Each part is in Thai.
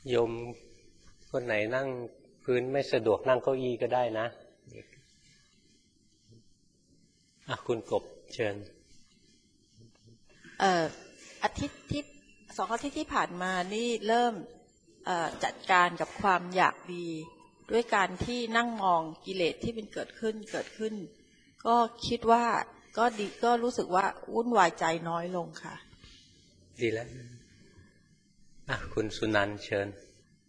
โยมคนไหนนั่งพื้นไม่สะดวกนั่งเก้าอี้ก็ได้นะคุณกบเชิญอาทิตย์ที่2 อาทิตย์ที่ผ่านมานี่เริ่มจัดการกับความอยากดีด้วยการที่นั่งมองกิเลสที่เป็นเกิดขึ้นก็คิดว่าก็ดีก็รู้สึกว่าวุ่นวายใจน้อยลงค่ะดีแล้วคุณสุนันท์เชิญ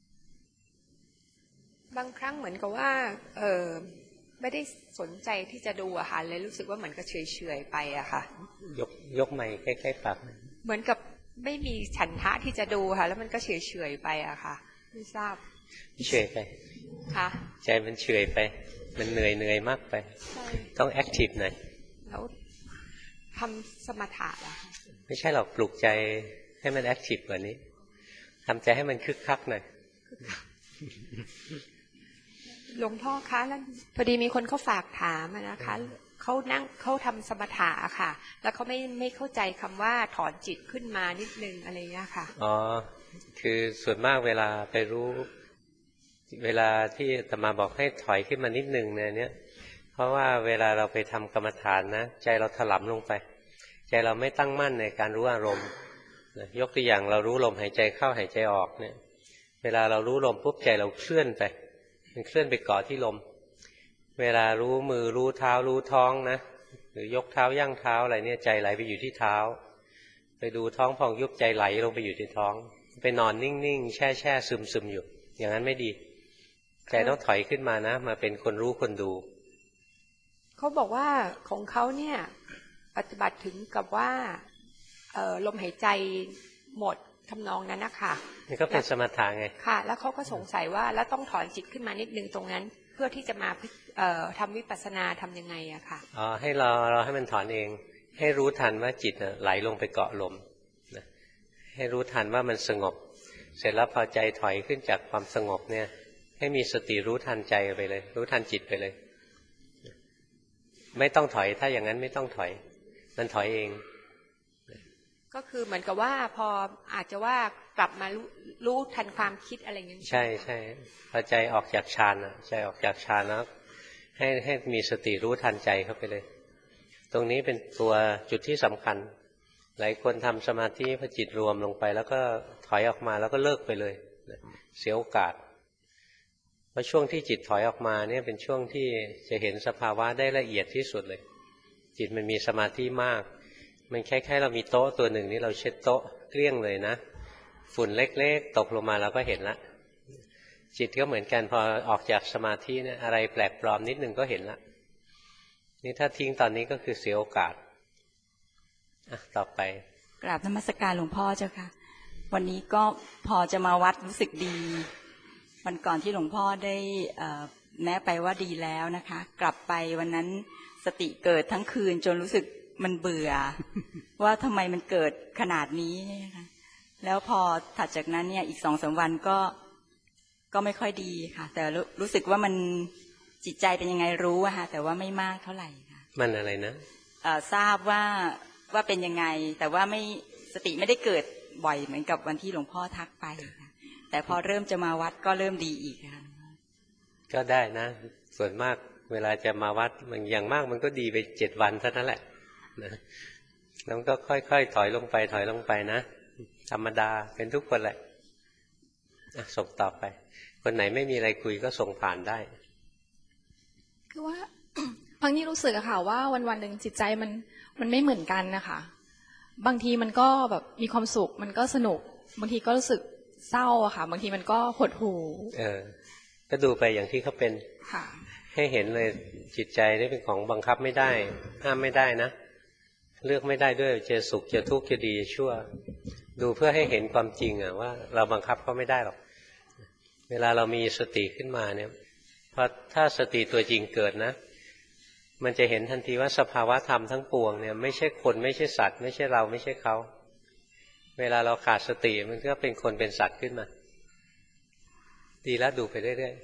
บางครั้งเหมือนกับว่าไม่ได้สนใจที่จะดูอะค่ะเลยรู้สึกว่าเหมือนกับเฉยๆไปอะค่ะยกไมค์ใกล้ๆปากเหมือนกับไม่มีฉันทะที่จะดูค่ะแล้วมันก็เฉยๆไปอะค่ะไม่ทราบเฉยไปค่ะใจมันเฉยไปมันเหนื่อยมากไปต้องแอคทีฟหน่อยแล้วทำสมถะอะไม่ใช่หรอกปลุกใจให้มันแอคทีฟกว่านี้ทำใจให้มันคึกคักหน่อยหลวงพ่อคะแล้วพอดีมีคนเขาฝากถามนะคะเขาทำสมถะค่ะแล้วเขาไม่เข้าใจคำว่าถอนจิตขึ้นมานิดนึงอะไรเงี้ยค่ะอ๋อคือส่วนมากเวลาไปรู้เวลาที่อาตมาบอกให้ถอยขึ้นมานิดนึงเนี่ยเพราะว่าเวลาเราไปทำกรรมฐานนะใจเราถลำลงไปใจเราไม่ตั้งมั่นในการรู้อารมณ์ยกตัวอย่างเรารู้ลมหายใจเข้าหายใจออกเนี่ยเวลาเรารู้ลมปุ๊บใจเราเคลื่อนไปมันเคลื่อนไปเกาะที่ลมเวลารู้มือรู้เท้ารู้ท้องนะหรือยกเท้าย่างเท้าอะไรเนี่ยใจไหลไปอยู่ที่เท้าไปดูท้องพองยุบใจไหลลงไปอยู่ที่ท้องไปนอนนิ่งๆแช่ซึมอยู่อย่างนั้นไม่ดีใจต้องถอยขึ้นมานะมาเป็นคนรู้คนดูเขาบอกว่าของเขาเนี่ยปฏิบัติถึงกับว่าลมหายใจหมดทำนองนั้นนะคะนี่ก็เป็นสมถะไงค่ะแล้วเขาก็สงสัยว่าแล้วต้องถอนจิตขึ้นมานิดนึงตรงนั้นเพื่อที่จะมาทำวิปัสสนาทำยังไงอะค่ะให้เราให้มันถอนเองให้รู้ทันว่าจิตไหลลงไปเกาะลมนะให้รู้ทันว่ามันสงบเสร็จแล้วพอใจถอยขึ้นจากความสงบเนี่ยให้มีสติรู้ทันใจไปเลยรู้ทันจิตไปเลยไม่ต้องถอยถ้าอย่างนั้นไม่ต้องถอยมันถอยเองก็คือเหมือนกับว่าพออาจจะว่ากลับมารู้ทันความคิดอะไรอย่างนี้ใช่พอใจออกจากฌานใจออกจากฌานแล้วให้มีสติรู้ทันใจเข้าไปเลยตรงนี้เป็นตัวจุดที่สำคัญหลายคนทำสมาธิพอจิตรวมลงไปแล้วก็ถอยออกมาแล้วก็เลิกไปเลยเสียโอกาสเพราะช่วงที่จิตถอยออกมาเนี่ยเป็นช่วงที่จะเห็นสภาวะได้ละเอียดที่สุดเลยจิตมันมีสมาธิมากมันคล้ายๆเรามีโต๊ะตัวหนึ่งนี่เราเช็ดโต๊ะเกลี้ยงเลยนะฝุ่นเล็กๆตกลงมาเราก็เห็นละจิตก็เหมือนกันพอออกจากสมาธิเนี่ยอะไรแปลกปลอมนิดนึงก็เห็นละนี่ถ้าทิ้งตอนนี้ก็คือเสียโอกาสต่อไปกราบนมัสการหลวงพ่อเจ้าค่ะวันนี้ก็พอจะมาวัดรู้สึกดีวันก่อนที่หลวงพ่อได้แนะไปว่าดีแล้วนะคะกลับไปวันนั้นสติเกิดทั้งคืนจนรู้สึกมันเบื่อ ว่าทำไมมันเกิดขนาดนี้นะคะแล้วพอถัดจากนั้นเนี่ยอีก2-3 วันก็ไม่ค่อยดีค่ะแต่รู้สึกว่ามันจิตใจเป็นยังไงรู้อะค่ะแต่ว่าไม่มากเท่าไหร่ค่ะมันอะไรนะทราบว่าเป็นยังไงแต่ว่าไม่สติไม่ได้เกิดบ่อยเหมือนกับวันที่หลวงพ่อทักไปค่ะแต่พอเริ่มจะมาวัดก็เริ่มดีอีกค่ะก็ได้นะส่วนมากเวลาจะมาวัดมันอย่างมากมันก็ดีไป7 วันเท่านั้นแหละนะแล้วก็ค่อยๆถอยลงไปนะธรรมดาเป็นทุกคนแหละส่งต่อไปคนไหนไม่มีอะไรคุยก็ส่งผ่านได้คือว่าบางทีรู้สึกอะค่ะว่าวันๆหนึ่งจิตใจมันไม่เหมือนกันนะคะบางทีมันก็แบบมีความสุขมันก็สนุกบางทีก็รู้สึกเศร้าอะค่ะบางทีมันก็หดหู่ก็ดูไปอย่างที่เขาเป็นให้เห็นเลยจิตใจนี่เป็นของบังคับไม่ได้ห้ามไม่ได้นะเลือกไม่ได้ด้วยจะสุขจะทุกข์จะดีจะชั่วดูเพื่อให้เห็นความจริงว่าเราบังคับเขาไม่ได้หรอกเวลาเรามีสติขึ้นมาเนี่ยพอถ้าสติตัวจริงเกิดนะมันจะเห็นทันทีว่าสภาวะธรรมทั้งปวงเนี่ยไม่ใช่คนไม่ใช่สัตว์ไม่ใช่เราไม่ใช่เขาเวลาเราขาดสติมันก็เป็นคนเป็นสัตว์ขึ้นมาดีแล้วดูไปเรื่อย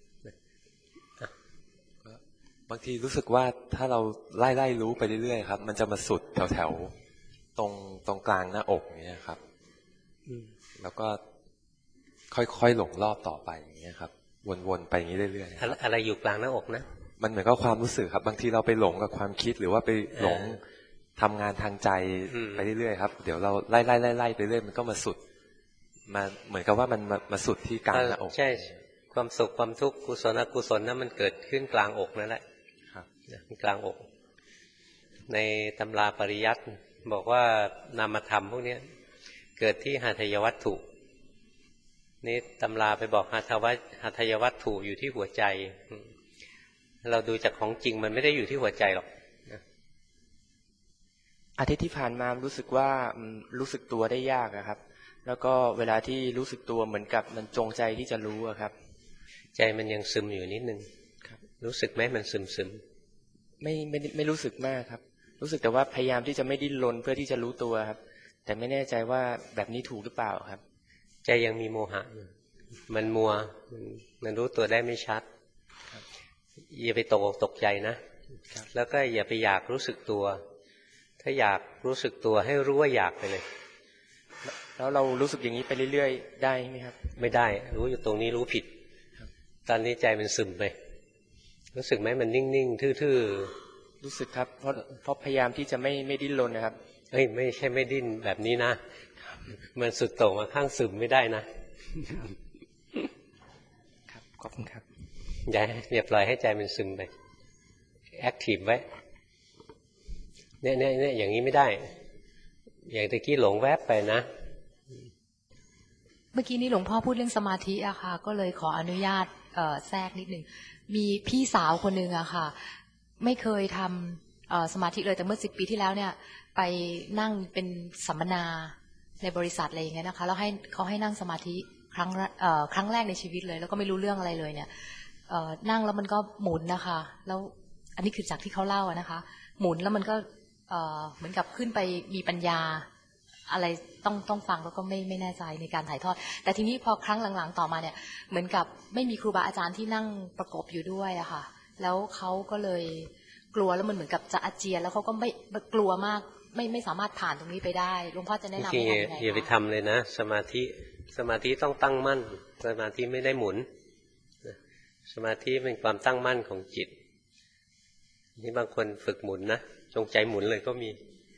ๆบางทีรู้สึกว่าถ้าเราไล่รู้ไปเรื่อยๆครับมันจะมาสุดแถวตรงกลางหน้าอกเนี่ยครับแล้วก็ค่อยๆหลงรอบต่อไปอย่างเงี้ยครับวนๆไปอย่างนี้เรื่อยๆอะไรอยู่กลางหน้าอกนะมันเหมือนกับความรู้สึกครับบางทีเราไปหลงกับความคิดหรือว่าไปหลงทำงานทางใจไปเรื่อยๆครับเดี๋ยวเราไล่ไปเรื่อยมันก็มาสุดมาเหมือนกับว่ามันมาสุดที่กลางหน้าอกใช่ความสุขความทุกข์กุศลอกุศลนั้นมันเกิดขึ้นกลางอกนั่นแหละครับกลางอกในตำราปริยัติบอกว่านามธรรมพวกนี้เกิดที่หาทายวัตถุนี่ตำราไปบอกหาทายวัตถุอยู่ที่หัวใจเราดูจากของจริงมันไม่ได้อยู่ที่หัวใจหรอกอาทิตย์ที่ผ่านมารู้สึกว่ารู้สึกตัวได้ยากครับแล้วก็เวลาที่รู้สึกตัวเหมือนกับมันจงใจที่จะรู้ครับใจมันยังซึมอยู่นิดนึงรู้สึกไหมมันซึมไม่รู้สึกมากครับรู้สึกแต่ว่าพยายามที่จะไม่ดิ้นรนเพื่อที่จะรู้ตัวครับแต่ไม่แน่ใจว่าแบบนี้ถูกหรือเปล่าครับใจยังมีโมหะมันมัวมันรู้ตัวได้ไม่ชัดอย่าไปตกใจนะแล้วก็อย่าไปอยากรู้สึกตัวถ้าอยากรู้สึกตัวให้รู้ว่าอยากไปเลยแล้วเรารู้สึกอย่างนี้ไปเรื่อยๆได้ไหมครับไม่ได้รู้อยู่ตรงนี้รู้ผิดตอนนี้ใจมันซึมไปรู้สึกไหมมันนิ่งๆทื่อๆรู้สึกครับเพราะพยายามที่จะไม่ดิ้นรนนะครับไม่ใช่ไม่ดิ้นแบบนี้นะมันสุดโต่งมาข้างซึมไม่ได้นะครับขอบคุณครับอย่าปล่อยให้ใจมันซึมไปแอคทีฟไว้เนี่ยอย่างนี้ไม่ได้อย่างตะกี้หลงแวบไปนะเมื่อกี้นี้หลวงพ่อพูดเรื่องสมาธิอะค่ะก็เลยขออนุญาตแทรกนิดนึงมีพี่สาวคนหนึ่งอะค่ะไม่เคยทำสมาธิเลยแต่เมื่อ10 ปีที่แล้วเนี่ยไปนั่งเป็นสัมมนาในบริษัทอะไรอย่างเงี้ยนะคะแล้วเขาให้นั่งสมาธิครั้งแรกในชีวิตเลยแล้วก็ไม่รู้เรื่องอะไรเลยเนี่ยนั่งแล้วมันก็หมุนนะคะแล้วอันนี้คือจากที่เขาเล่านะคะหมุนแล้วมันก็เหมือนกับขึ้นไปมีปัญญาอะไรต้องฟังแล้วก็ไม่แน่ใจในการถ่ายทอดแต่ทีนี้พอครั้งหลังๆต่อมาเนี่ยเหมือนกับไม่มีครูบาอาจารย์ที่นั่งประกบอยู่ด้วยอะค่ะแล้วเขาก็เลยกลัวแล้วมันเหมือนกับจะอาเจียนแล้วเขาก็ไม่กลัวมากไม่สามารถผ่านตรงนี้ไปได้หลวงพ่อจะแนะนำให้ทำยังไงอย่าไปทำเลยนะสมาธิต้องตั้งมั่นสมาธิไม่ได้หมุนสมาธิเป็นความตั้งมั่นของจิตนี่บางคนฝึกหมุนนะจงใจหมุนเลยก็มี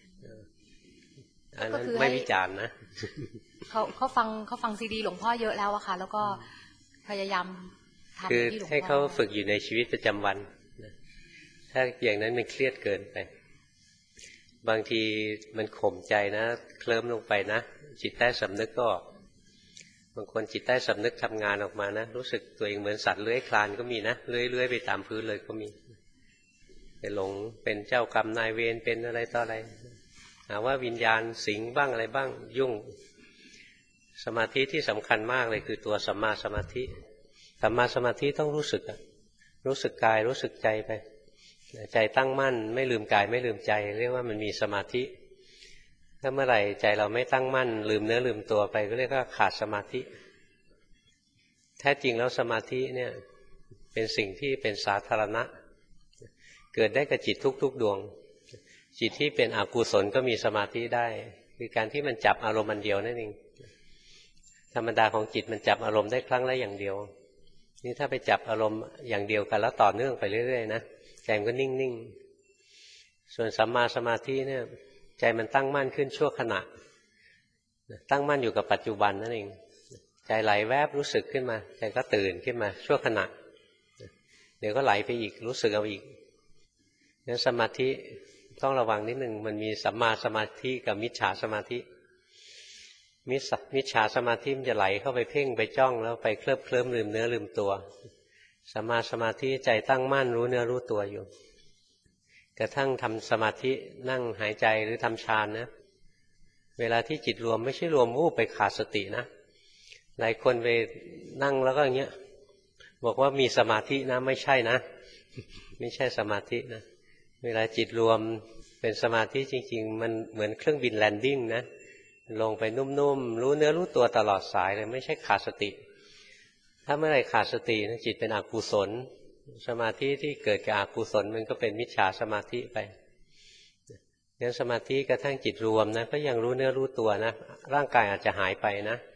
อันนั้นไม่วิจารณ์นะเขาฟังซีดีหลวงพ่อเยอะแล้วอะค่ะแล้วก็พยายามทำที่หลวงพ่อให้เขาฝึกอยู่ในชีวิตประจำวันถ้าอย่างนั้นมันเครียดเกินไปบางทีมันข่มใจนะเคลิ้มลงไปนะจิตใต้สำนึกก็บางคนจิตใต้สำนึกทำงานออกมานะรู้สึกตัวเองเหมือนสัตว์เลื้อยคลานก็มีนะเลื้อยไปตามพื้นเลยก็มีไปหลงเป็นเจ้ากรรมนายเวรเป็นอะไรต่ออะไรหาว่าวิญญาณสิงบ้างอะไรบ้างยุ่งสมาธิที่สำคัญมากเลยคือตัวสัมมาสมาธิสัมมาสมาธิต้องรู้สึกกายรู้สึกใจไปใจตั้งมั่นไม่ลืมกายไม่ลืมใจเรียกว่ามันมีสมาธิถ้าเมื่อไหร่ใจเราไม่ตั้งมั่นลืมเนื้อลืมตัวไปก็เรียกว่าขาดสมาธิแท้จริงแล้วสมาธิเนี่ยเป็นสิ่งที่เป็นสาธารณะเกิดได้กับจิตทุกๆดวงจิตที่เป็นอกุศลก็มีสมาธิได้คือการที่มันจับอารมณ์อันเดียวนั่นเองธรรมดาของจิตมันจับอารมณ์ได้ครั้งละอย่างเดียวนี่ถ้าไปจับอารมณ์อย่างเดียวกันแล้วต่อเนื่องไปเรื่อยๆนะใจมันก็นิ่งๆส่วนสัมมาสมาธิเนี่ยใจมันตั้งมั่นขึ้นชั่วขณะตั้งมั่นอยู่กับปัจจุบันนั่นเองใจไหลแวบรู้สึกขึ้นมาใจก็ตื่นขึ้นมาชั่วขณะเดี๋ยวก็ไหลไปอีกรู้สึกเอาอีกงั้นสมาธิต้องระวังนิดนึงมันมีสัมมาสมาธิกับมิจฉาสมาธิมิจฉาสมาธิมันจะไหลเข้าไปเพ่งไปจ้องแล้วไปเคลิ้มลืมเนื้อลืมตัวสัมมาสมาธิใจตั้งมั่นรู้เนื้อรู้ตัวอยู่กระทั่งทำสมาธินั่งหายใจหรือทำฌานนะเวลาที่จิตรวมไม่ใช่รวมวูบไปขาดสตินะหลายคนไปนั่งแล้วก็อย่างเงี้ยบอกว่ามีสมาธินะไม่ใช่นะไม่ใช่สมาธินะเวลาจิตรวมเป็นสมาธิจริงๆมันเหมือนเครื่องบินแลนดิ้งนะลงไปนุ่มๆรู้เนื้อรู้ตัวตลอดสายเลยไม่ใช่ขาดสติถ้าเมื่อไหร่ขาดสตินะจิตเป็นอกุศลสมาธิที่เกิดจากอกุศลมันก็เป็นมิจฉาสมาธิไปงั้นสมาธิกระทั่งจิตรวมนะก็ยังรู้เนื้อรู้ตัวนะร่างกายอาจจะหายไปนะ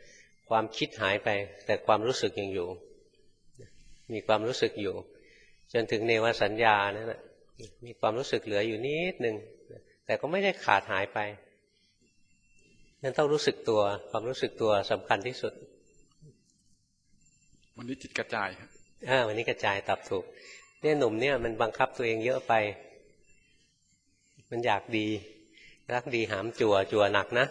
ความคิดหายไปแต่ความรู้สึกยังอยู่มีความรู้สึกอยู่จนถึงเนวสัญญานั่นแหละมีความรู้สึกเหลืออยู่นิดนึงแต่ก็ไม่ได้ขาดหายไปนั่นต้องรู้สึกตัวความรู้สึกตัวสำคัญที่สุดวันนี้จิตกระจายครับวันนี้กระจายตอบถูกเนี่ยหนุ่มเนี่ยมันบังคับตัวเองเยอะไปมันอยากดีรักดีหามจั่วหนักนะ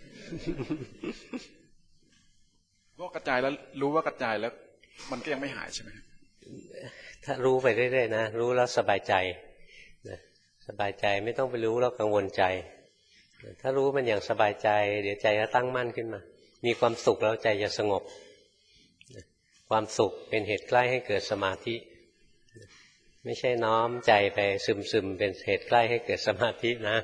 ก็กระจายแล้วรู้ว่ากระจายแล้วมันก็ยังไม่หายใช่ไหมถ้ารู้ไปเรื่อยๆนะรู้แล้วสบายใจนะสบายใจไม่ต้องไปรู้แล้วกังวลใจถ้ารู้มันอย่างสบายใจเดี๋ยวใจจะตั้งมั่นขึ้นมามีความสุขแล้วใจจะสงบความสุขเป็นเหตุใกล้ให้เกิดสมาธิไม่ใช่น้อมใจไปซึมๆเป็นเหตุใกล้ให้เกิดสมาธินะ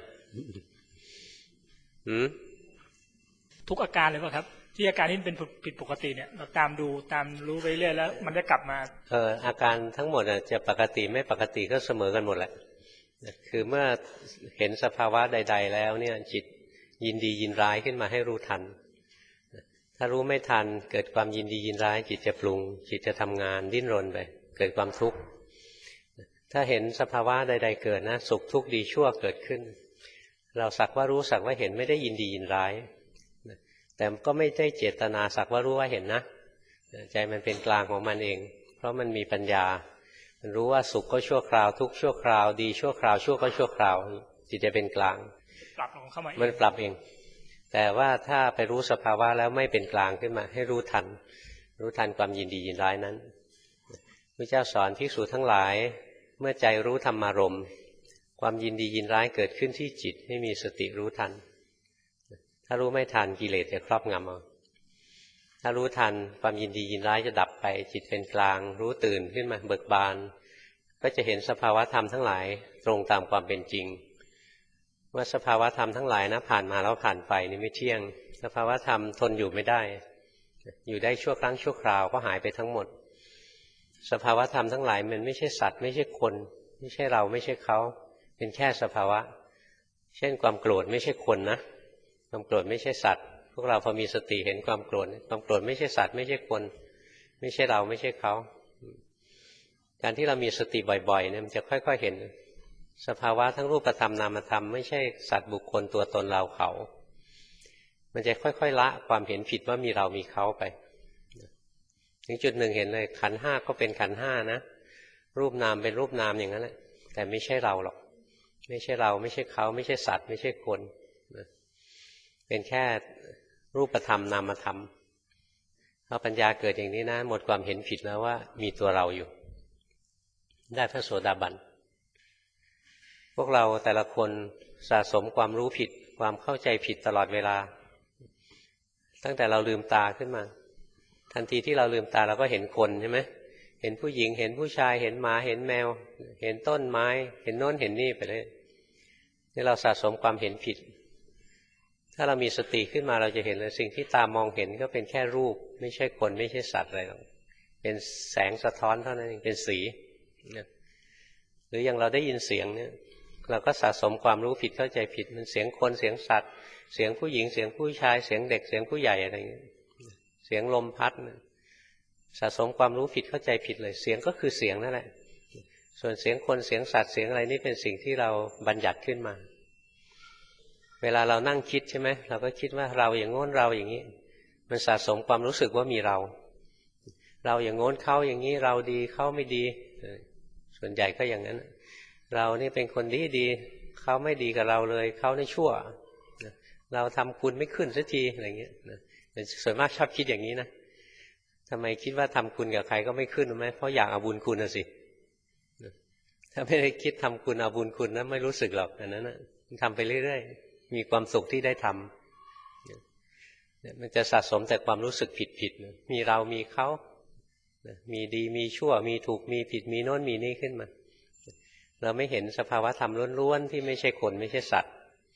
ทุกอาการเลยป่ะครับที่อาการที่เป็นผิดปกติเนี่ยเราตามดูตามรู้ไปเรื่อยแล้วมันจะกลับมาอาการทั้งหมดจะปกติไม่ปกติก็เสมอกันหมดแหละคือเมื่อเห็นสภาวะใดๆแล้วเนี่ยจิตยินดียินร้ายขึ้นมาให้รู้ทันถ้ารู้ไม่ทันเกิดความยินดียินร้ายจิตจะปรุงจิตจะทำงานดิ้นรนไปเกิดความทุกข์ถ้าเห็นสภาวะใดๆเกิดนะสุขทุกข์ดีชั่วเกิดขึ้นเราสักว่ารู้สักว่าเห็นไม่ได้ยินดียินร้ายแต่ก็ไม่ได้เจตนาสักว่ารู้ว่าเห็นนะใจมันเป็นกลางของมันเองเพราะมันมีปัญญามันรู้ว่าสุขก็ชั่วคราวทุกข์ชั่วคราวดีชั่วคราวชั่วก็ชั่วคราวจิตจะเป็นกลางปรับของเข้ามามันปรับเองแต่ว่าถ้าไปรู้สภาวะแล้วไม่เป็นกลางขึ้นมาให้รู้ทันความยินดียินร้ายนั้นพระเจ้าสอนภิกษุทั้งหลายเมื่อใจรู้ธรรมารมณ์ความยินดียินร้ายเกิดขึ้นที่จิตให้มีสติรู้ทันถ้ารู้ไม่ทันกิเลสจะครอบงำเอาถ้ารู้ทันความยินดียินร้ายจะดับไปจิตเป็นกลางรู้ตื่นขึ้นมาเบิกบานก็จะเห็นสภาวะธรรมทั้งหลายตรงตามความเป็นจริงว่าสภาวะธรรมทั้งหลายนะผ่านมาแล้วผ่านไปนี่ไม่เที่ยงสภาวะธรรมทนอยู่ไม่ได้อยู่ได้ชั่วครั้งชั่วคราวก็หายไปทั้งหมดสภาวะธรรมทั้งหลายมันไม่ใช่สัตว์ไม่ใช่คนไม่ใช่เราไม่ใช่เขาเป็นแค่สภาวะเช่นความโกรธไม่ใช่คนนะความโกรธไม่ใช่สัตว์พวกเราพอมีสติเห็นความโกรธไม่ใช่สัตว์ไม่ใช่คนไม่ใช่เราไม่ใช่เขาการที่เรามีสติบ่อยๆเนี่ยมันจะค่อยๆเห็นสภาวะทั้งรูปธรรมนามธรรมไม่ใช่สัตว์บุคคลตัวตนเราเขามันจะค่อยๆละความเห็นผิดว่ามีเรามีเขาไปถึงจุดหนึ่งเห็นเลยขันธ์ห้าก็เป็นขันธ์ห้านะรูปนามเป็นรูปนามอย่างนั้นแหละแต่ไม่ใช่เราหรอกไม่ใช่เราไม่ใช่เขาไม่ใช่สัตว์ไม่ใช่คนเป็นแค่รูปธรรมนามธรรมพอปัญญาเกิดอย่างนี้นะหมดความเห็นผิดแล้วว่ามีตัวเราอยู่ได้พระโสดาบันพวกเราแต่ละคนสะสมความรู้ผิดความเข้าใจผิดตลอดเวลาตั้งแต่เราลืมตาขึ้นมาทันทีที่เราลืมตาเราก็เห็นคนใช่ไหมเห็นผู้หญิงเห็นผู้ชายเห็นหมาเห็นแมวเห็นต้นไม้เห็นโน้นเห็นนี่ไปเลยนี่เราสะสมความเห็นผิดถ้าเรามีสติขึ้นมาเราจะเห็นเลยสิ่งที่ตามองเห็นก็เป็นแค่รูปไม่ใช่คนไม่ใช่สัตว์อะไรหรอกเป็นแสงสะท้อนเท่านั้นเองเป็นสีหรืออย่างเราได้ยินเสียงเนี่ยเราก็สะสมความรู้ผิดเข้าใจผิดมันเสียงคนเสียงสัตว์เสียงผู้หญิงเสียงผู้ชายเสียงเด็กเสียงผู้ใหญ่อะไรอย่างเงี้ยเสียงลมพัดสะสมความรู้ผิดเข้าใจผิดเลยเสียงก็คือเสียงนั่นแหละส่วนเสียงคนเสียงสัตว์เสียงอะไรนี่เป็นสิ่งที่เราบัญญัติขึ้นมาเวลาเรานั่งคิดใช่ไหมเราก็คิดว่าเราอย่างโน้นเราอย่างนี้มันสะสมความรู้สึกว่ามีเราอย่างโน้นเขาอย่างนี้เราดีเขาไม่ดีส่วนใหญ่ก็อย่างนั้นเรานี่เป็นคนดีเขาไม่ดีกับเราเลยเขาในชั่วเราทำคุณไม่ขึ้นสักทีอะไรเงี้ยส่วนมากชอบคิดอย่างนี้นะทำไมคิดว่าทำคุณกับใครก็ไม่ขึ้นรู้ไหมเพราะอยากเอาบุญคุณน่ะสิถ้าไม่ได้คิดทำคุณเอาบุญคุณนะไม่รู้สึกหรอกอันนั้นนะทำไปเรื่อยๆมีความสุขที่ได้ทำมันจะสะสมแต่ความรู้สึกผิดๆมีเรามีเขามีดีมีชั่วมีถูกมีผิดมีโน้นมีนี่ขึ้นมาเราไม่เห็นสภาวะธรรมล้วนๆที่ไม่ใช่คนไม่ใช่สัตว์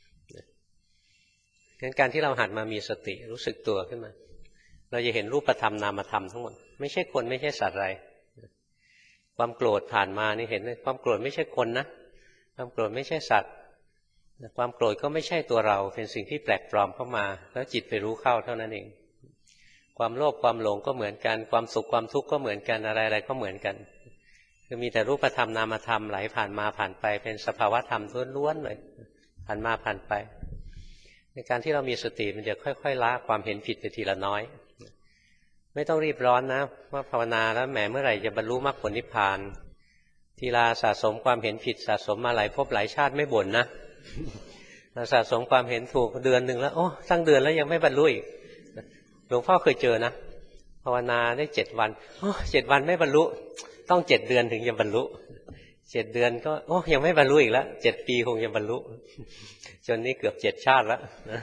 งั้นการที่เราหัดมามีสติรู้สึกตัวขึ้นมาเราจะเห็นรูปธรรมนามธรรมทั้งหมดไม่ใช่คนไม่ใช่สัตว์อะไรความโกรธผ่านมานี่เห็นเลยความโกรธไม่ใช่คนนะความโกรธไม่ใช่สัตว์ความโกรธก็ไม่ใช่ตัวเราเป็นสิ่งที่แปลกปลอมเข้ามาแล้วจิตไปรู้เข้าเท่านั้นเองความโลภความหลงก็เหมือนกันความสุขความทุกข์ก็เหมือนกันอะไรๆก็เหมือนกันคือมีแต่รูปธรรมนามธรรมไหลผ่านมาผ่านไปเป็นสภาวะธรรมล้วนๆเลยผ่านมาผ่านไปในการที่เรามีสติมันจะค่อยๆละความเห็นผิดไปทีละน้อยไม่ต้องรีบร้อนนะว่าภาวนาแล้วแหมเมื่อไหร่จะบรรลุมรรคผลนิพพานทีละสะสมความเห็นผิดสะสมมาหลายภพหลายชาติไม่บ่นนะเราสะสมความเห็นถูกเดือนหนึ่งแล้วโอ้ตั้งเดือนแล้วยังไม่บรรลุอีกหลวงพ่อเคยเจอนะภาวนาได้7 วันโอ้7 วันไม่บรรลุต้อง7 เดือนถึงจะบรรลุ7 เดือนก็โอ้ยังไม่บรรลุอีกแล้ว7 ปีคงจะบรรลุจนนี้เกือบ7 ชาติแล้วนะ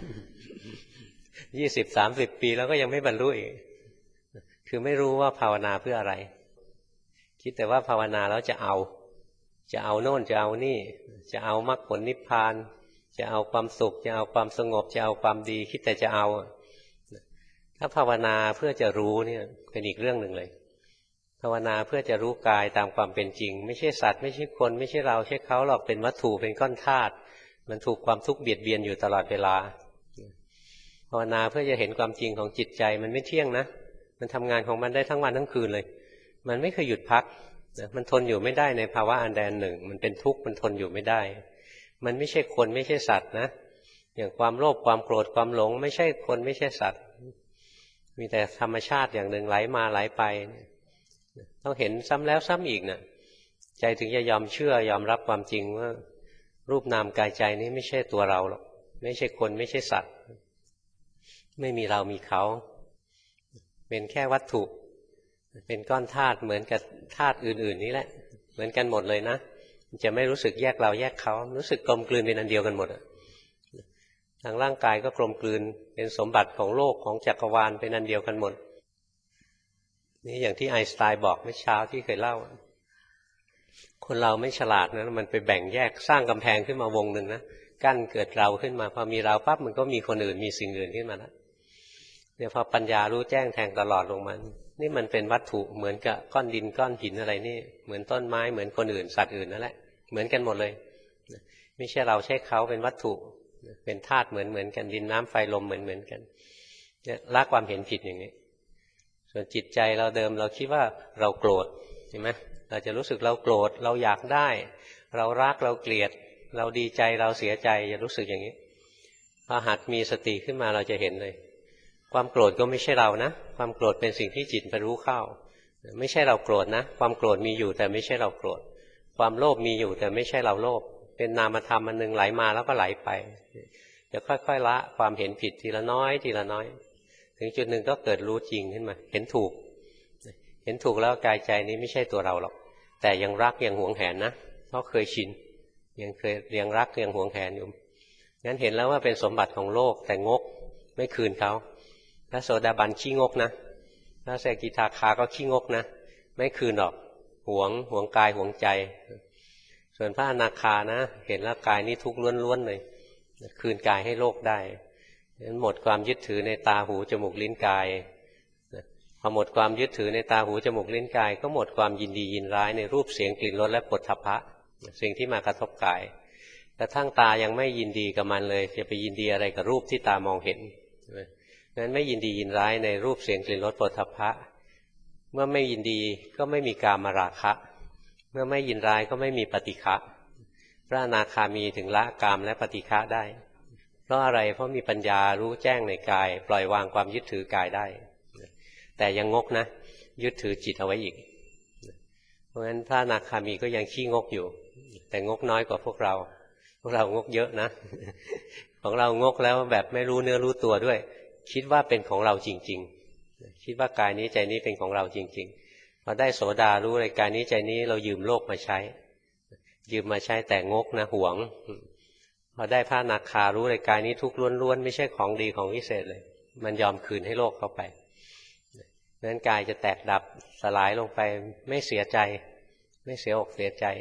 20-30 ปีแล้วก็ยังไม่บรรลุอีกคือไม่รู้ว่าภาวนาเพื่ออะไรคิดแต่ว่าภาวนาแล้วจะเอาโน่นจะเอานี่จะเอามรรคผลนิพพานจะเอาความสุขจะเอาความสงบจะเอาความดีคิดแต่จะเอาถ้าภาวนาเพื่อจะรู้เนี่ยเป็นอีกเรื่องหนึ่งเลยภาวนาเพื่อจะรู้กายตามความเป็นจริงไม่ใช่สัตว์ไม่ใช่คนไม่ใช่เราใช่เขาหรอกเป็นวัตถุเป็นก้อนธาตุมันถูกความทุกข์เบียดเบียนอยู่ตลอดเวลาภาวนาเพื่อจะเห็นความจริงของจิตใจมันไม่เที่ยงนะมันทำงานของมันได้ทั้งวันทั้งคืนเลยมันไม่เคยหยุดพักมันทนอยู่ไม่ได้ในภาวะอันใดอันหนึ่งมันเป็นทุกข์มันทนอยู่ไม่ได้มันไม่ใช่คนไม่ใช่สัตว์นะอย่างความโลภความโกรธความหลงไม่ใช่คนไม่ใช่สัตว์มีแต่ธรรมชาติอย่างหนึ่งไหลมาไหลไปต้องเห็นซ้ำแล้วซ้ำอีกนะใจถึงจะยอมเชื่อยอมรับความจริงว่ารูปนามกายใจนี้ไม่ใช่ตัวเราหรอกไม่ใช่คนไม่ใช่สัตว์ไม่มีเรามีเขาเป็นแค่วัตถุเป็นก้อนธาตุเหมือนกับธาตุอื่นๆนี้แหละเหมือนกันหมดเลยนะจะไม่รู้สึกแยกเราแยกเขารู้สึกกลมกลืนเป็นอันเดียวกันหมดทางร่างกายก็กลมกลืนเป็นสมบัติของโลกของจักรวาลเป็นอันเดียวกันหมดนี่อย่างที่ไอน์สไตน์บอกเมื่อเช้าที่เคยเล่าคนเราไม่ฉลาดนะมันไปแบ่งแยกสร้างกำแพงขึ้นมาวงหนึ่งนะกั้นเกิดเราขึ้นมาพอมีเราปั๊บมันก็มีคนอื่นมีสิ่งอื่นขึ้นมาแล้วเนี่ยพอปัญญารู้แจ้งแทงตลอดลงมานี่มันเป็นวัตถุเหมือนกับก้อนดินก้อนหินอะไรนี่เหมือนต้นไม้เหมือนคนอื่นสัตว์อื่นนั่นแหละเหมือนกันหมดเลยไม่ใช่เราใช่เขาเป็นวัตถุเป็นธาตุเหมือนกันดินน้ำไฟลมเหมือนกันเนี่ยละความเห็นผิดอย่างนี้ส่วนจิตใจเราเดิมเราคิดว่าเราโกรธเห็นไหมเราจะรู้สึกเราโกรธเราอยากได้เรารักเราเกลียดเราดีใจเราเสียใจจะรู้สึกอย่างนี้พอหัดมีสติขึ้นมาเราจะเห็นเลยความโกรธก็ไม่ใช่เรานะความโกรธเป็นสิ่งที่จิตไปรู้เข้าไม่ใช่เราโกรธนะความโกรธมีอยู่แต่ไม่ใช่เราโกรธความโลภมีอยู่แต่ไม่ใช่เราโลภเป็นนามธรรมอันนึงไหลมาแล้วก็ไหลไปจะค่อยๆละความเห็นผิดทีละน้อยทีละน้อยถึงจุดหนึ่งก็เกิดรู้จริงขึ้นมาเห็นถูกแล้วกายใจนี้ไม่ใช่ตัวเราหรอกแต่ยังรักยังหวงแหนนะเพราะเคยชินยังรักยังหวงแหนอยู่งั้นเห็นแล้วว่าเป็นสมบัติของโลกแต่งกไม่คืนเขาพระโสดาบันขี้งกนะพระสกิทาคาก็ขี้งกนะไม่คืนหรอกหวงกายหวงใจส่วนพระอนาคานะเห็นแล้วกายนี้ทุกข์ล้วนๆเลยคืนกายให้โลกได้นั้นหมดความยึดถือในตาหูจมูกลิ้นกายพอหมดความยึดถือในตาหูจมูกลิ้นกายก็หมดความยินดียินร้ายในรูปเสียงกลิ่นรสและโผฏฐัพพะสิ่งที่มากระทบกายกระทั่งตายังไม่ยินดีกับมันเลยจะไปยินดีอะไรกับรูปที่ตามองเห็นนั้นไม่ยินดียินร้ายในรูปเสียงกลิ่นรสโผฏฐัพพะเมื่อไม่ยินดีก็ไม่มีกามราคะเมื่อไม่ยินร้ายก็ไม่มีปฏิฆะพระอนาคามีถึงละกามและปฏิฆะได้เพราะอะไรเพราะมีปัญญารู้แจ้งในกายปล่อยวางความยึดถือกายได้แต่ยังงกนะยึดถือจิตเอาไว้อีกเพราะฉะนั้นพระอนาคามีก็ยังขี้งกอยู่แต่งกน้อยกว่าพวกเรางกเยอะนะของเรางกแล้วแบบไม่รู้เนื้อรู้ตัวด้วยคิดว่าเป็นของเราจริงๆคิดว่ากายนี้ใจนี้เป็นของเราจริงๆพอได้โสดารู้เลยกายนี้ใจนี้เรายืมโลกมาใช้แต่งกนะหวงพอได้พระอนาคารู้เลยกายนี้ทุกข์ล้วนๆไม่ใช่ของดีของวิเศษเลยมันยอมคืนให้โลกเข้าไปนั้นกายจะแตกดับสลายลงไปไม่เสียใจไม่เสียอกเสียใจ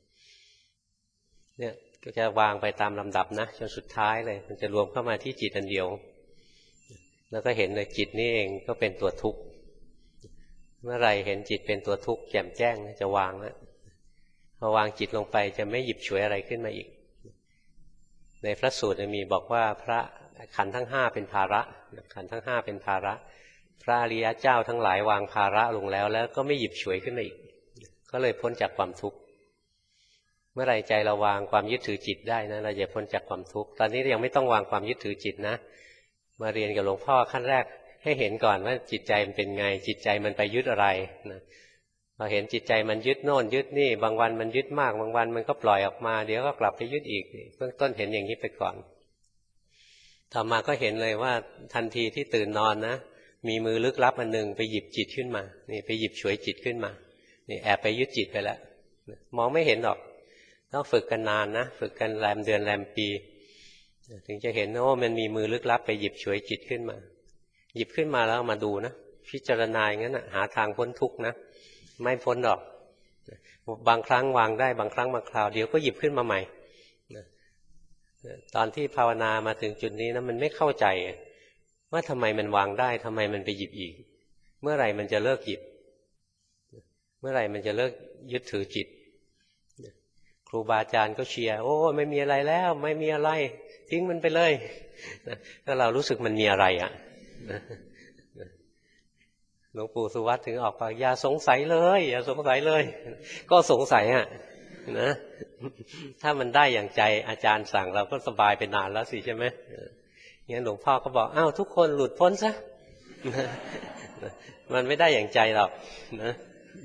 เนี่ยก็จะวางไปตามลำดับนะจนสุดท้ายเลยมันจะรวมเข้ามาที่จิตอันเดียวแล้วก็เห็นเลยจิตนี่เองก็เป็นตัวทุกข์เมื่อไรเห็นจิตเป็นตัวทุกข์แจ่มแจ้งจะวางแล้วพอวางจิตลงไปจะไม่หยิบฉวยอะไรขึ้นมาอีกในพระสูตรมีบอกว่าพระขันธ์ทั้ง5เป็นภาระขันธ์ทั้ง5เป็นภาระพระอริยเจ้าทั้งหลายวางภาระลงแล้วก็ไม่หยิบฉวยขึ้นมาอีกก็เลยพ้นจากความทุกข์เมื่อไรใจเราวางความยึดถือจิตได้นะเราจะพ้นจากความทุกข์ตอนนี้ยังไม่ต้องวางความยึดถือจิตนะมาเรียนกับหลวงพ่อขั้นแรกให้เห็นก่อนว่าจิตใจมันเป็นไงจิตใจมันไปยึดอะไรนะพอเห็นจิตใจมันยึดโน่นยึดนี่บางวันมันยึดมากบางวันมันก็ปล่อยออกมาเดี๋ยวก็กลับไปยึดอีกเบื้องต้นเห็นอย่างนี้ไปก่อนต่อมาก็เห็นเลยว่าทันทีที่ตื่นนอนนะมีมือลึกลับอันหนึ่งไปหยิบจิตขึ้นมานี่ไปหยิบฉวยจิตขึ้นมานี่แอบไปยึดจิตไปแล้วมองไม่เห็นหรอกต้องฝึกกันนานนะฝึกกันแรมเดือนแรมปีถึงจะเห็นโอ้มันมีมือลึกลับไปหยิบฉวยจิตขึ้นมาหยิบขึ้นมาแล้วมาดูนะพิจารณาอย่างนั้นหาทางพ้นทุกข์นะไม่พ้นหรอกบางครั้งวางได้บางครั้งบางคราวเดี๋ยวก็หยิบขึ้นมาใหม่ตอนที่ภาวนามาถึงจุดนี้นะมันไม่เข้าใจว่าทำไมมันวางได้ทำไมมันไปหยิบอีกเมื่อไหร่มันจะเลิกหยิบเมื่อไหร่มันจะเลิกยึดถือจิตครูบาอาจารย์ก็เชียร์โอ้ไม่มีอะไรแล้วไม่มีอะไรทิ้งมันไปเลยถ้าเรารู้สึกมันมีอะไรหลวงปู่สุวัตถึงออกปากอย่าสงสัยเลยอย่าสงสัยเลยก็สงสัยนะถ้ามันได้อย่างใจอาจารย์สั่งเราก็สบายไปนานแล้วสิใช่ไหมงั้นหลวงพ่อก็บอกอ้าวทุกคนหลุดพ้นซะมันไม่ได้อย่างใจหรอกนะ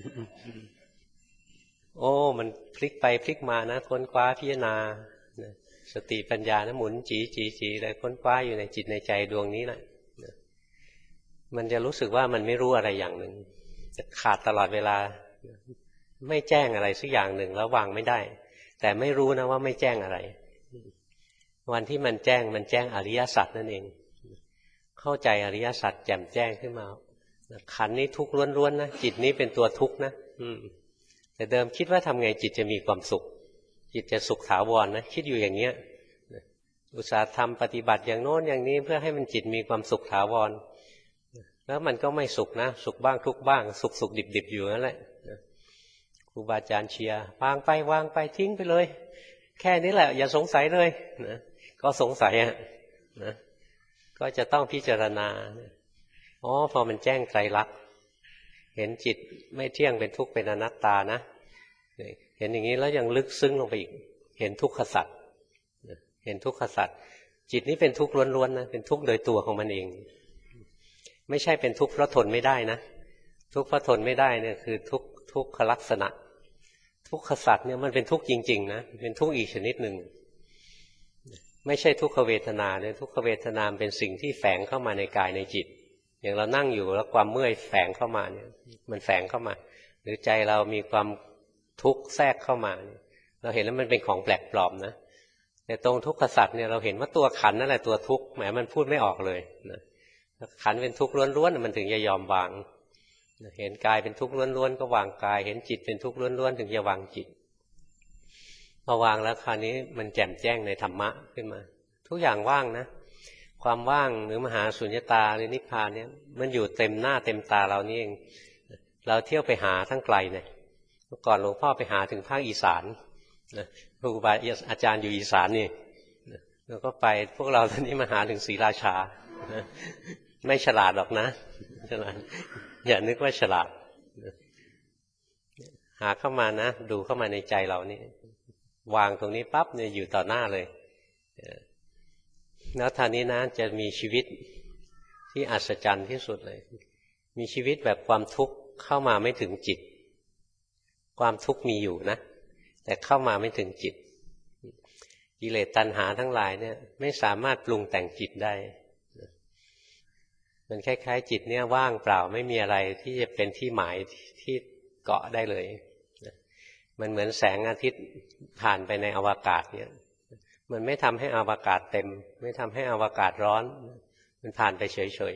โอ้มันพลิกไปพลิกมานะค้นคว้าพิจารณาสติปัญญานะหมุนจีเลยค้นคว้าอยู่ในจิตในใจดวงนี้แหละมันจะรู้สึกว่ามันไม่รู้อะไรอย่างหนึ่งจะขาดตลอดเวลาไม่แจ้งอะไรสักอย่างหนึ่งแล้ววางไม่ได้แต่ไม่รู้นะว่าไม่แจ้งอะไรวันที่มันแจ้งอริยสัจนั่นเองเข้าใจอริยสัจแจ่มแจ้งขึ้นมาขันธ์นี้ทุกข์ล้วนๆนะจิตนี้เป็นตัวทุกข์นะแต่เดิมคิดว่าทำไงจิตจะมีความสุขจิตจะสุขถาวรนะคิดอยู่อย่างเนี้ยอุตสาห์ทำปฏิบัติอย่างโน้นอย่างนี้เพื่อให้มันจิตมีความสุขถาวรแล้วมันก็ไม่สุขนะสุขบ้างทุกบ้างสุขดิบอยู่นั่นแหละครูบาอาจารย์เชียร์วางไปทิ้งไปเลยแค่นี้แหละอย่าสงสัยเลยนะก็สงสัยนะก็จะต้องพิจารณาอ๋อพอมันแจ้งไตรลักษณ์เห็นจิตไม่เที่ยงเป็นทุกข์เป็นอนัตตานะเห็นอย่างนี้แล้วยังลึกซึ้งลงไปอีกเห็นทุกขสัจเห็นทุกขสัจจิตนี้เป็นทุกข์ล้วนๆนะเป็นทุกข์โดยตัวของมันเองไม่ใช่เป็นทุกข์เพราะทนไม่ได้นะทุกข์เพราะทนไม่ได้เนี่ยคือทุกขลักษณะทุกขสัจเนี่ยมันเป็นทุกข์จริงๆนะเป็นทุกข์อีกชนิดหนึ่งไม่ใช่ทุกขเวทนาเนี่ยทุกขเวทนาเป็นสิ่งที่แฝงเข้ามาในกายในจิตอย่างเรานั่งอยู่แล้วความเมื่อยแฝงเข้ามาเนี่ยมันแฝงเข้ามาหรือใจเรามีความทุกข์แทรกเข้ามาเราเห็นแล้วมันเป็นของแปลกปลอมนะแต่ตรงทุกขสัจเนี่ยเราเห็นว่าตัวขันนั่นแหละตัวทุกข์แหมมันพูดไม่ออกเลยนะขันเป็นทุกข์ล้วนๆมันถึงจะยอมวางเห็นกายเป็นทุกข์ล้วนๆก็วางกายเห็นจิตเป็นทุกข์ล้วนๆถึงจะวางจิตพอวางแล้วคราวนี้มันแจ่มแจ้งในธรรมะขึ้นมาทุกอย่างว่างนะความว่างหรือมหาสุญญตาหรือนิพพานเนี่ยมันอยู่เต็มหน้าเต็มตาเรานี่เองเราเที่ยวไปหาทั้งไกลเนี่ยเมื่อก่อนหลวงพ่อไปหาถึงภาคอีสานครูบาอาจารย์อยู่อีสานนี่แล้วก็ไปพวกเราตอนนี้มาหาถึงศรีราชาไม่ฉลาดหรอกนะฉลาดอย่านึกว่าฉลาดหาเข้ามานะดูเข้ามาในใจเรานี่วางตรงนี้ปั๊บเนี่ยอยู่ต่อหน้าเลยแล้วท่านี้นะจะมีชีวิตที่อัศจรรย์ที่สุดเลยมีชีวิตแบบความทุกข์เข้ามาไม่ถึงจิตความทุกข์มีอยู่นะแต่เข้ามาไม่ถึงจิตกิเลสตัณหาทั้งหลายเนี่ยไม่สามารถปรุงแต่งจิตได้มันคล้ายๆจิตเนี่ยว่างเปล่าไม่มีอะไรที่จะเป็นที่หมายที่เกาะได้เลยมันเหมือนแสงอาทิตย์ผ่านไปในอวกาศเนี่ยมันไม่ทำให้อวกาศเต็มไม่ทำให้อวกาศร้อนมันผ่านไปเฉย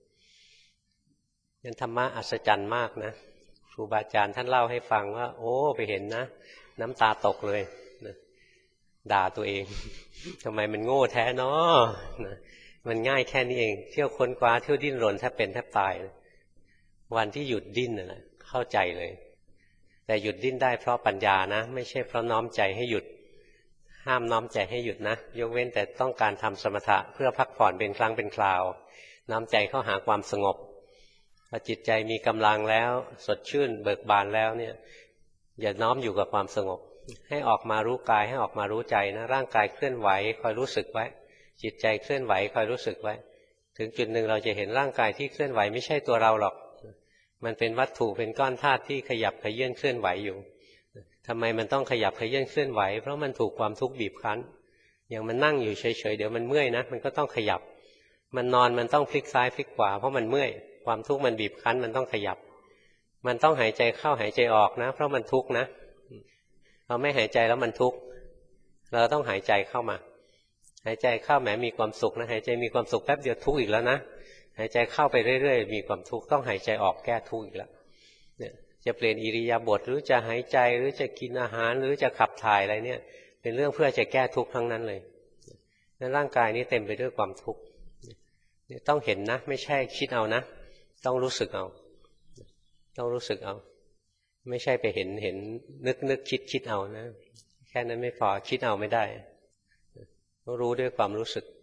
ๆนั่นธรรมะอัศจรรย์มากนะครูบาอาจารย์ท่านเล่าให้ฟังว่าโอ้ไปเห็นนะน้ำตาตกเลยด่าตัวเองทำไมมันโง่แท้เนาะมันง่ายแค่นี้เองเที่ยวค้นคว้าเที่ยวดิ้นรนแทบเป็นแทบตายวันที่หยุดดิ้นน่ะเข้าใจเลยแต่หยุดดิ้นได้เพราะปัญญานะไม่ใช่เพราะน้อมใจให้หยุดห้ามน้อมใจให้หยุดนะยกเว้นแต่ต้องการทำสมถะเพื่อพักผ่อนเป็นครั้งเป็นคราวน้อมใจเข้าหาความสงบอจิตใจมีกำลังแล้วสดชื่นเบิกบานแล้วเนี่ยอย่าน้อมอยู่กับความสงบให้ออกมารู้กายให้ออกมารู้ใจนะร่างกายเคลื่อนไหวคอยรู้สึกไว้จิตใจเคลื่อนไหวคอยรู้สึกไว้ถึงจุดหนึ่งเราจะเห็นร่างกายที่เคลื่อนไหวไม่ใช่ตัวเราหรอกมันเป็นวัตถุเป็นก้อนธาตุที่ขยับเขยื้อนเคลื่อนไหวอยู่ทำไมมันต้องขยับเขยื้อนเคลื่อนไหวเพราะมันถูกความทุกข์บีบคั้นอย่างมันนั่งอยู่เฉยๆเดี๋ยวมันเมื่อยนะมันก็ต้องขยับมันนอนมันต้องพลิกซ้ายพลิกขวาเพราะมันเมื่อยความทุกข์มันบีบคั้นมันต้องขยับมันต้องหายใจเข้าหายใจออกนะเพราะมันทุกข์นะเราไม่หายใจแล้วมันทุกข์เราต้องหายใจเข้ามาหายใจเข้าแหมมีความสุขนะหายใจมีความสุขแป๊บเดียวทุกข์อีกแล้วนะหายใจเข้าไปเรื่อยๆมีความทุกข์ต้องหายใจออกแก้ทุกข์อีกแล้วเนี่ยจะเปลี่ยนอิริยาบถหรือจะหายใจหรือจะกินอาหารหรือจะขับถ่ายอะไรเนี่ยเป็นเรื่องเพื่อจะแก้ทุกข์ทั้งนั้นเลยในร่างกายนี้เต็มไปด้วยความทุกข์ต้องเห็นนะไม่ใช่คิดเอานะต้องรู้สึกเอาต้องรู้สึกเอาไม่ใช่ไปเห็นนึกคิดเอานะแค่นั้นไม่พอคิดเอาไม่ได้ต้องรู้ด้วยความรู้สึก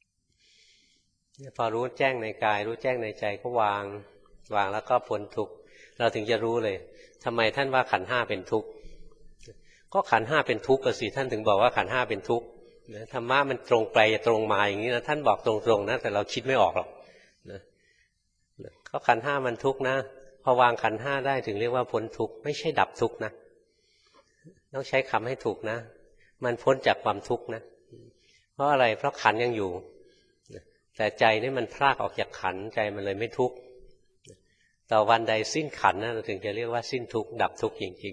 พอรู้แจ้งในกายรู้แจ้งในใจก็วางแล้วก็พ้นทุกข์เราถึงจะรู้เลยทำไมท่านว่าขันธ์ห้าเป็นทุกข์ก็ขันธ์ห้าเป็นทุกข์สิท่านถึงบอกว่าขันธ์ห้าเป็นทุกข์ธรรมะมันตรงไปตรงมาอย่างนี้นะท่านบอกตรงๆนะแต่เราคิดไม่ออกหรอกนะก็ขันธ์ห้ามันทุกข์นะพอวางขันธ์ห้าได้ถึงเรียกว่าพ้นทุกข์ไม่ใช่ดับทุกข์นะต้องใช้คำให้ถูกนะมันพ้นจากความทุกข์นะเพราะอะไรเพราะขันธ์ยังอยู่แต่ใจนี่มันพรากออกจากขันธ์ใจมันเลยไม่ทุกข์ต่อวันใดสิ้นขันธ์นะเราถึงจะเรียกว่าสิ้นทุกข์ดับทุกข์จริง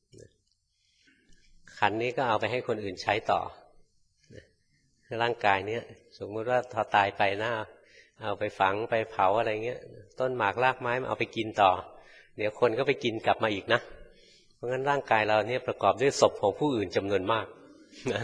ๆขันธ์นี้ก็เอาไปให้คนอื่นใช้ต่อร่างกายนี้สมมติว่าพอตายไปนะเอาไปฝังไปเผาอะไรเงี้ยต้นหมากรากไม้เอาไปกินต่อเดี๋ยวคนก็ไปกินกลับมาอีกนะเพราะงั้นร่างกายเราเนี่ยประกอบด้วยศพของผู้อื่นจำนวนมากนะ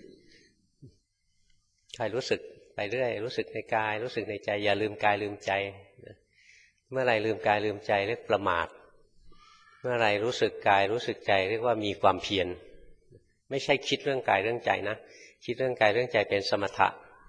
ใครรู้สึกไปเรื่อยรู้สึกในกายรู้สึกในใจอย่าลืมกายลืมใจเมื่อไรลืมกายลืมใจเรียกประมาทเมื่อไรรู้สึกกายรู้สึกใจเรียกว่ามีความเพียรไม่ใช่คิดเรื่องกายเรื่องใจนะคิดเรื่องกายเรื่องใจเป็นสมถะ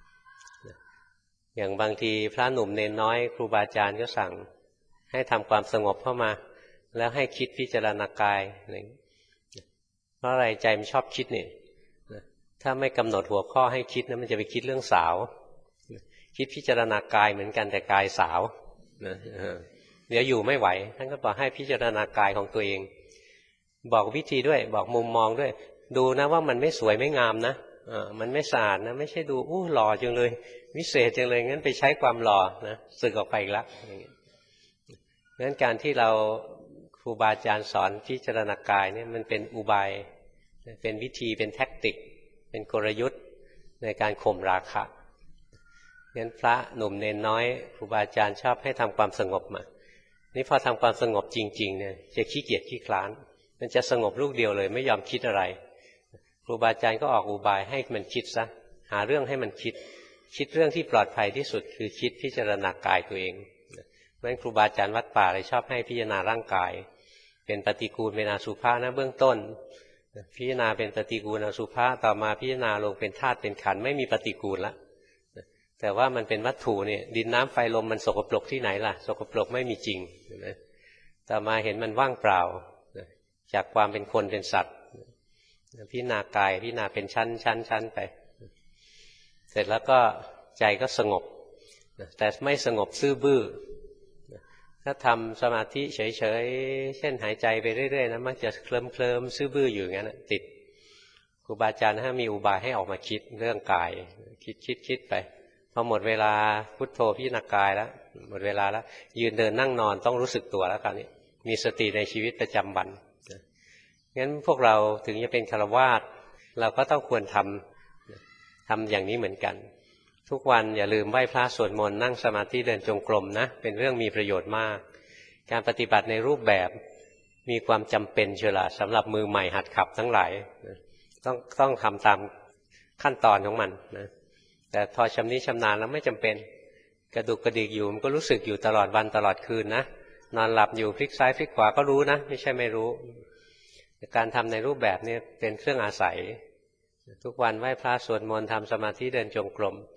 อย่างบางทีพระหนุ่มเนนน้อยครูบาอาจารย์ก็สั่งให้ทำความสงบเข้ามาแล้วให้คิดพิจารณากายเพราะอะไรใจมันชอบคิดนี่ถ้าไม่กำหนดหัวข้อให้คิดนะมันจะไปคิดเรื่องสาวคิดพิจารณากายเหมือนกันแต่กายสาวเดี๋ยวอยู่ไม่ไหวท่านก็บอกให้พิจารณากายของตัวเองบอกวิธีด้วยบอกมุมมองด้วยดูนะว่ามันไม่สวยไม่งามนะมันไม่สะอาดนะไม่ใช่ดูหล่อจังเลยวิเศษจังเลยงั้นไปใช้ความหล่อนะสึกออกไปอีกแล้วงั้นการที่เราครูบาอาจารย์สอนพิจารณากายเนี่ยมันเป็นอุบายเป็นวิธีเป็นแทคติกเป็นกลยุทธ์ในการข่มราคะงั้นพระหนุ่มเนนน้อยครูบาอาจารย์ชอบให้ทำความสงบมานี่พอทำความสงบจริงๆเนี่ยจะขี้เกียจขี้คลานมันจะสงบลูกเดียวเลยไม่ยอมคิดอะไรครูบาอาจารย์ก็ออกอุบายให้มันคิดซะหาเรื่องให้มันคิดเรื่องที่ปลอดภัยที่สุดคือคิดพิจารณากายตัวเองเพราะฉะนั้นครูบาอาจารย์วัดป่าเลยชอบให้พิจารณาร่างกายเป็นปฏิกูลเป็นอสุภะนะเบื้องต้นพิจารณาเป็นปฏิกูลอสุภะต่อมาพิจารณาลงเป็นธาตุเป็นขันธ์ไม่มีปฏิกูลละแต่ว่ามันเป็นวัตถุเนี่ยดินน้ำไฟลมมันสกปรกที่ไหนล่ะสกปรกไม่มีจริงนะต่อมาเห็นมันว่างเปล่าจากความเป็นคนเป็นสัตว์พิจารณากายพิจารณาเป็นชั้นไปเสร็จแล้วก็ใจก็สงบแต่ไม่สงบซื่อบื้อถ้าทำสมาธิเฉยๆเช่นหายใจไปเรื่อยๆนะมักจะเคลิ้มซื่อบื้ออยู่อย่างนั้นติดครูบาอาจารย์ถ้ามีอุบายให้ออกมาคิดเรื่องกายคิดไปพอหมดเวลาพุทโธพิจารณากายแล้วหมดเวลาแล้วยืนเดินนั่งนอนต้องรู้สึกตัวแล้วกันนี้มีสติในชีวิตประจำวันงั้นพวกเราถึงจะเป็นฆราวาสเราก็ต้องควรทำอย่างนี้เหมือนกันทุกวันอย่าลืมไหว้พระสวดมนต์นั่งสมาธิเดินจงกรมนะเป็นเรื่องมีประโยชน์มากการปฏิบัติในรูปแบบมีความจำเป็นเชียวละสำหรับมือใหม่หัดขับทั้งหลายต้องทำตามขั้นตอนของมันนะแต่พอชำนิชำนาญแล้วไม่จำเป็นกระดุกกระดิกอยู่มันก็รู้สึกอยู่ตลอดวันตลอดคืนนะนอนหลับอยู่พลิกซ้ายพลิกขวาก็รู้นะไม่ใช่ไม่รู้การทำในรูปแบบนี้เป็นเครื่องอาศัยทุกวันไหว้พระสวดมนต์ทำสมาธิเดินจงกรม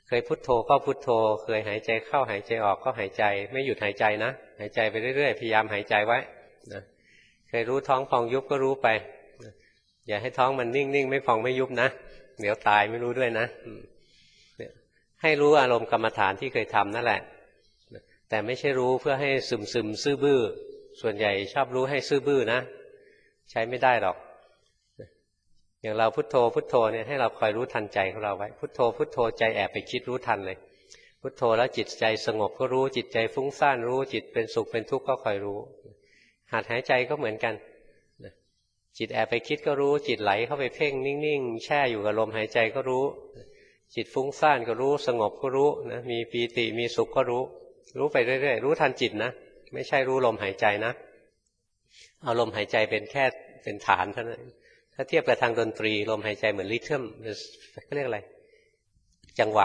เคยพุทโธก็พุทโธเคยหายใจเข้าหายใจออกก็หายใจไม่หยุดหายใจนะหายใจไปเรื่อยๆพยายามหายใจไว้นะเคยรู้ท้องพองยุบก็รู้ไปอย่าให้ท้องมันนิ่งๆไม่พองไม่ยุบนะเดี๋ยวตายไม่รู้ด้วยนะให้รู้อารมณ์กรรมฐานที่เคยทำนั่นแหละแต่ไม่ใช่รู้เพื่อให้ซึมซื่อบื้อส่วนใหญ่ชอบรู้ให้ซื่อบื้อนะใช้ไม่ได้หรอกอย่างเราพุทโธพุทโธเนี่ยให้เราคอยรู้ทันใจของเราไว้พุทโธพุทโธใจแอบไปคิดรู้ทันเลยพุทโธแล้วจิตใจสงบก็รู้จิตใจฟุ้งซ่านรู้จิตเป็นสุขเป็นทุกข์ก็คอยรู้หัดหายใจก็เหมือนกันจิตแอบไปคิดก็รู้จิตไหลเข้าไปเพ่งนิ่งๆแช่อยู่กับลมหายใจก็รู้จิตฟุ้งซ่านก็รู้สงบก็รู้นะมีปีติมีสุขก็รู้ไปเรื่อยๆรู้ทันจิตนะไม่ใช่รู้ลมหายใจนะเอาลมหายใจเป็นแค่เป็นฐานเท่านั้นถ้าเทียบกับทางดนตรีลมหายใจเหมือนริทึมเขาเรียกอะไรจังหวะ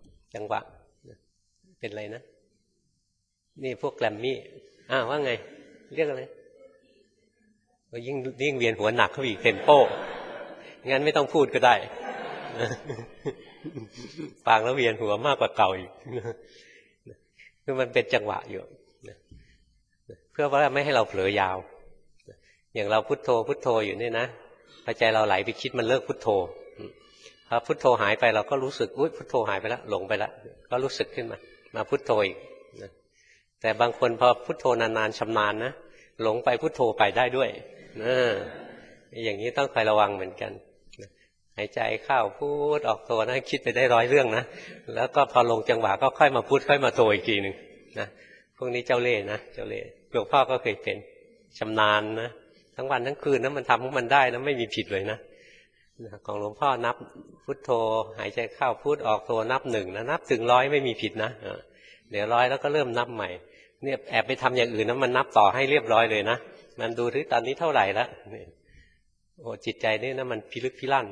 เป็นอะไรนะนี่พวกแกรมมี่ว่าไงเรียกอะไรยิ่งเวียนหัวหนักเข้าอีกเทมโปงั้นไม่ต้องพูดก็ได้ฟังแล้วเวียนหัวมากกว่าเก่าอีกคือมันเป็นจังหวะอยู่เพื่อว่าไม่ให้เราเผลอยาวอย่างเราพุทโธพุทโธอยู่นี่นะพอใจเราไหลไปคิดมันเลิกพุทโธพอพุทโธหายไปเราก็รู้สึกอุ๊ยพุทโธหายไปแล้วหลงไปแล้วก็รู้สึกขึ้นมาพุทโธอีกแต่บางคนพอพุทโธนานๆชำนาญนะหลงไปพุทโธไปได้ด้วยอย่างนี้ต้องคอยระวังเหมือนกันหายใจเข้าพูดออกโธนะคิดไปได้100 เรื่องนะแล้วก็พอลงจังหวะก็ค่อยมาพุทค่อยมาโธอีกทีหนึ่งนะพวกนี้เจ้าเล่ห์นะเจ้าเล่ห์หลวงพ่อก็เคยเป็นชำนาญนะทั้งวันทั้งคืนนะมันทำของมันได้นะไม่มีผิดเลยนะของหลวงพ่อนับพุทโธหายใจเข้าพูดออกโธนับ1นะนับถึง100ไม่มีผิดนะเดี๋ยว100แล้วก็เริ่มนับใหม่เนี่ยแอบไปทำอย่างอื่นนะมันนับต่อให้เรียบร้อยเลยนะมันดูที่ตอนนี้เท่าไหร่แล้วโอ้จิตใจนี่นะมันพิลึกพิลั่น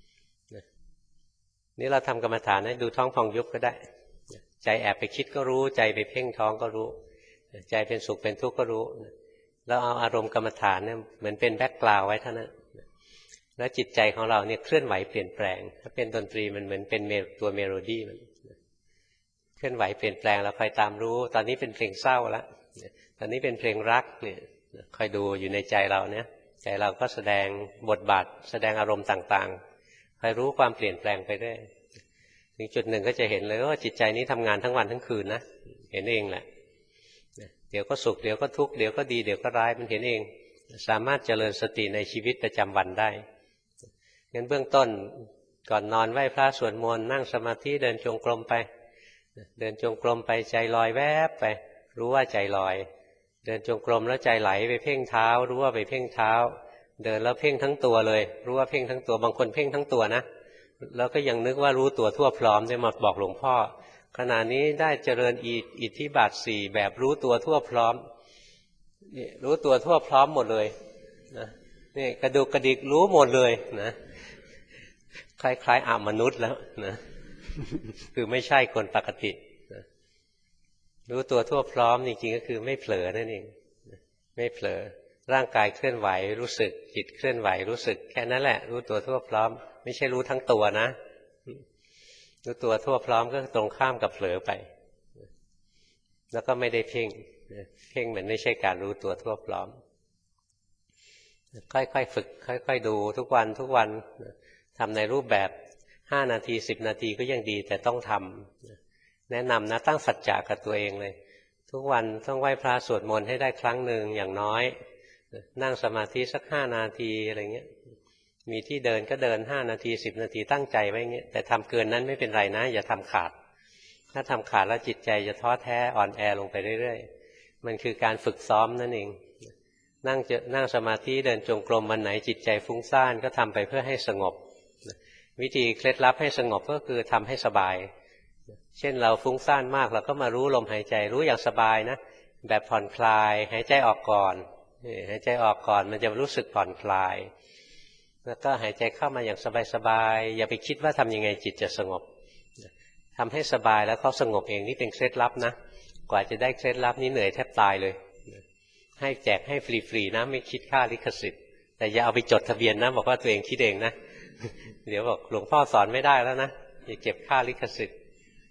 นี่เราทำกรรมฐานนะดูท้องพองยุบก็ได้ใจแอบไปคิดก็รู้ใจไปเพ่งท้องก็รู้ใจเป็นสุขเป็นทุกข์ก็รู้แล้วเอาอารมณ์กรรมฐานเนี่ยเหมือนเป็นแบ็คกราวด์ไว้เท่านั้นแล้วจิตใจของเราเนี่ยเคลื่อนไหวเปลี่ยนแปลงถ้าเป็นดนตรีมันเหมือนเป็นตัวเมโลดี้มันเคลื่อนไหวเปลี่ยนแปลงเราคอยตามรู้ตอนนี้เป็นเพลงเศร้าแล้วตอนนี้เป็นเพลงรักเนี่ยคอยดูอยู่ในใจเราเนี่ยใจเราก็แสดงบทบาทแสดงอารมณ์ต่างๆคอยรู้ความเปลี่ยนแปลงไปได้ถึงจุดหนึ่งก็จะเห็นเลยว่าจิตใจนี้ทำงานทั้งวันทั้งคืนนะเห็นเองแหละเดี๋ยวก็สุขเดี๋ยวก็ทุกข์เดี๋ยวก็ดีเดี๋ยวก็ร้ายมันเห็นเองสามารถเจริญสติในชีวิตประจำวันได้งั้นเบื้องต้นก่อนนอนไหว้พระสวดมนต์นั่งสมาธิเดินจงกรมไปเดินจงกรมไปใจลอยแวบไปรู้ว่าใจลอยเดินจงกรมแล้วใจไหลไปเพ่งเท้ารู้ว่าไปเพ่งเท้าเดินแล้วเพ่งทั้งตัวเลยรู้ว่าเพ่งทั้งตัวบางคนเพ่งทั้งตัวนะแล้วก็ยังนึกว่ารู้ตัวทั่วพร้อมได้มาบอกหลวงพ่อขณะนี้ได้เจริญอิทธิบาท4แบบรู้ตัวทั่วพร้อมนี่รู้ตัวทั่วพร้อมหมดเลยนะนี่กระดูกกระดิกรู้หมดเลยนะคล้ายๆมนุษย์แล้วนะคือไม่ใช่คนปกตินะรู้ตัวทั่วพร้อมจริงๆก็คือไม่เผลอนั่นเองไม่เผลอร่างกายเคลื่อนไหวรู้สึกจิตเคลื่อนไหวรู้สึกแค่นั้นแหละรู้ตัวทั่วพร้อมไม่ใช่รู้ทั้งตัวนะรู้ตัวทั่วพร้อมก็ตรงข้ามกับเผลอไปแล้วก็ไม่ได้เพ่งเพ่งมันไม่ใช่การรู้ตัวทั่วพร้อมค่อยๆฝึกค่อยๆดูทุกวันทำในรูปแบบ5 นาที10 นาทีก็ยังดีแต่ต้องทำแนะนำนะตั้งสัจจะกับตัวเองเลยทุกวันต้องไหว้พระสวดมนต์ให้ได้ครั้งหนึ่งอย่างน้อยนั่งสมาธิสัก5 นาทีอะไรเงี้ยมีที่เดินก็เดิน5 นาที10 นาทีตั้งใจไว้เงี้ยแต่ทำเกินนั้นไม่เป็นไรนะอย่าทำขาดถ้าทำขาดแล้วจิตใจจะท้อแท้อ่อนแอลงไปเรื่อยๆมันคือการฝึกซ้อมนั่นเองนั่งสมาธิเดินจงกรมวันไหนจิตใจฟุ้งซ่านก็ทำไปเพื่อให้สงบวิธีเคล็ดลับให้สงบก็คือทำให้สบายเช่นเราฟุ้งซ่านมากเราก็มารู้ลมหายใจรู้อย่างสบายนะแบบผ่อนคลายหายใจออกก่อนหายใจออกก่อนมันจะรู้สึกผ่อนคลายแล้วก็หายใจเข้ามาอย่างสบายๆอย่าไปคิดว่าทำยังไงจิตจะสงบทำให้สบายแล้วเขาสงบเองนี่เป็นเคล็ดลับนะกว่าจะได้เคล็ดลับนี้เหนื่อยแทบตายเลยให้แจกให้ฟรีๆนะไม่คิดค่าลิขสิทธิ์แต่อย่าเอาไปจดทะเบียนนะบอกว่าตัวเองคิดเองนะเดี๋ยวบอกหลวงพ่อสอนไม่ได้แล้วนะอย่าเก็บค่าลิขสิทธิ์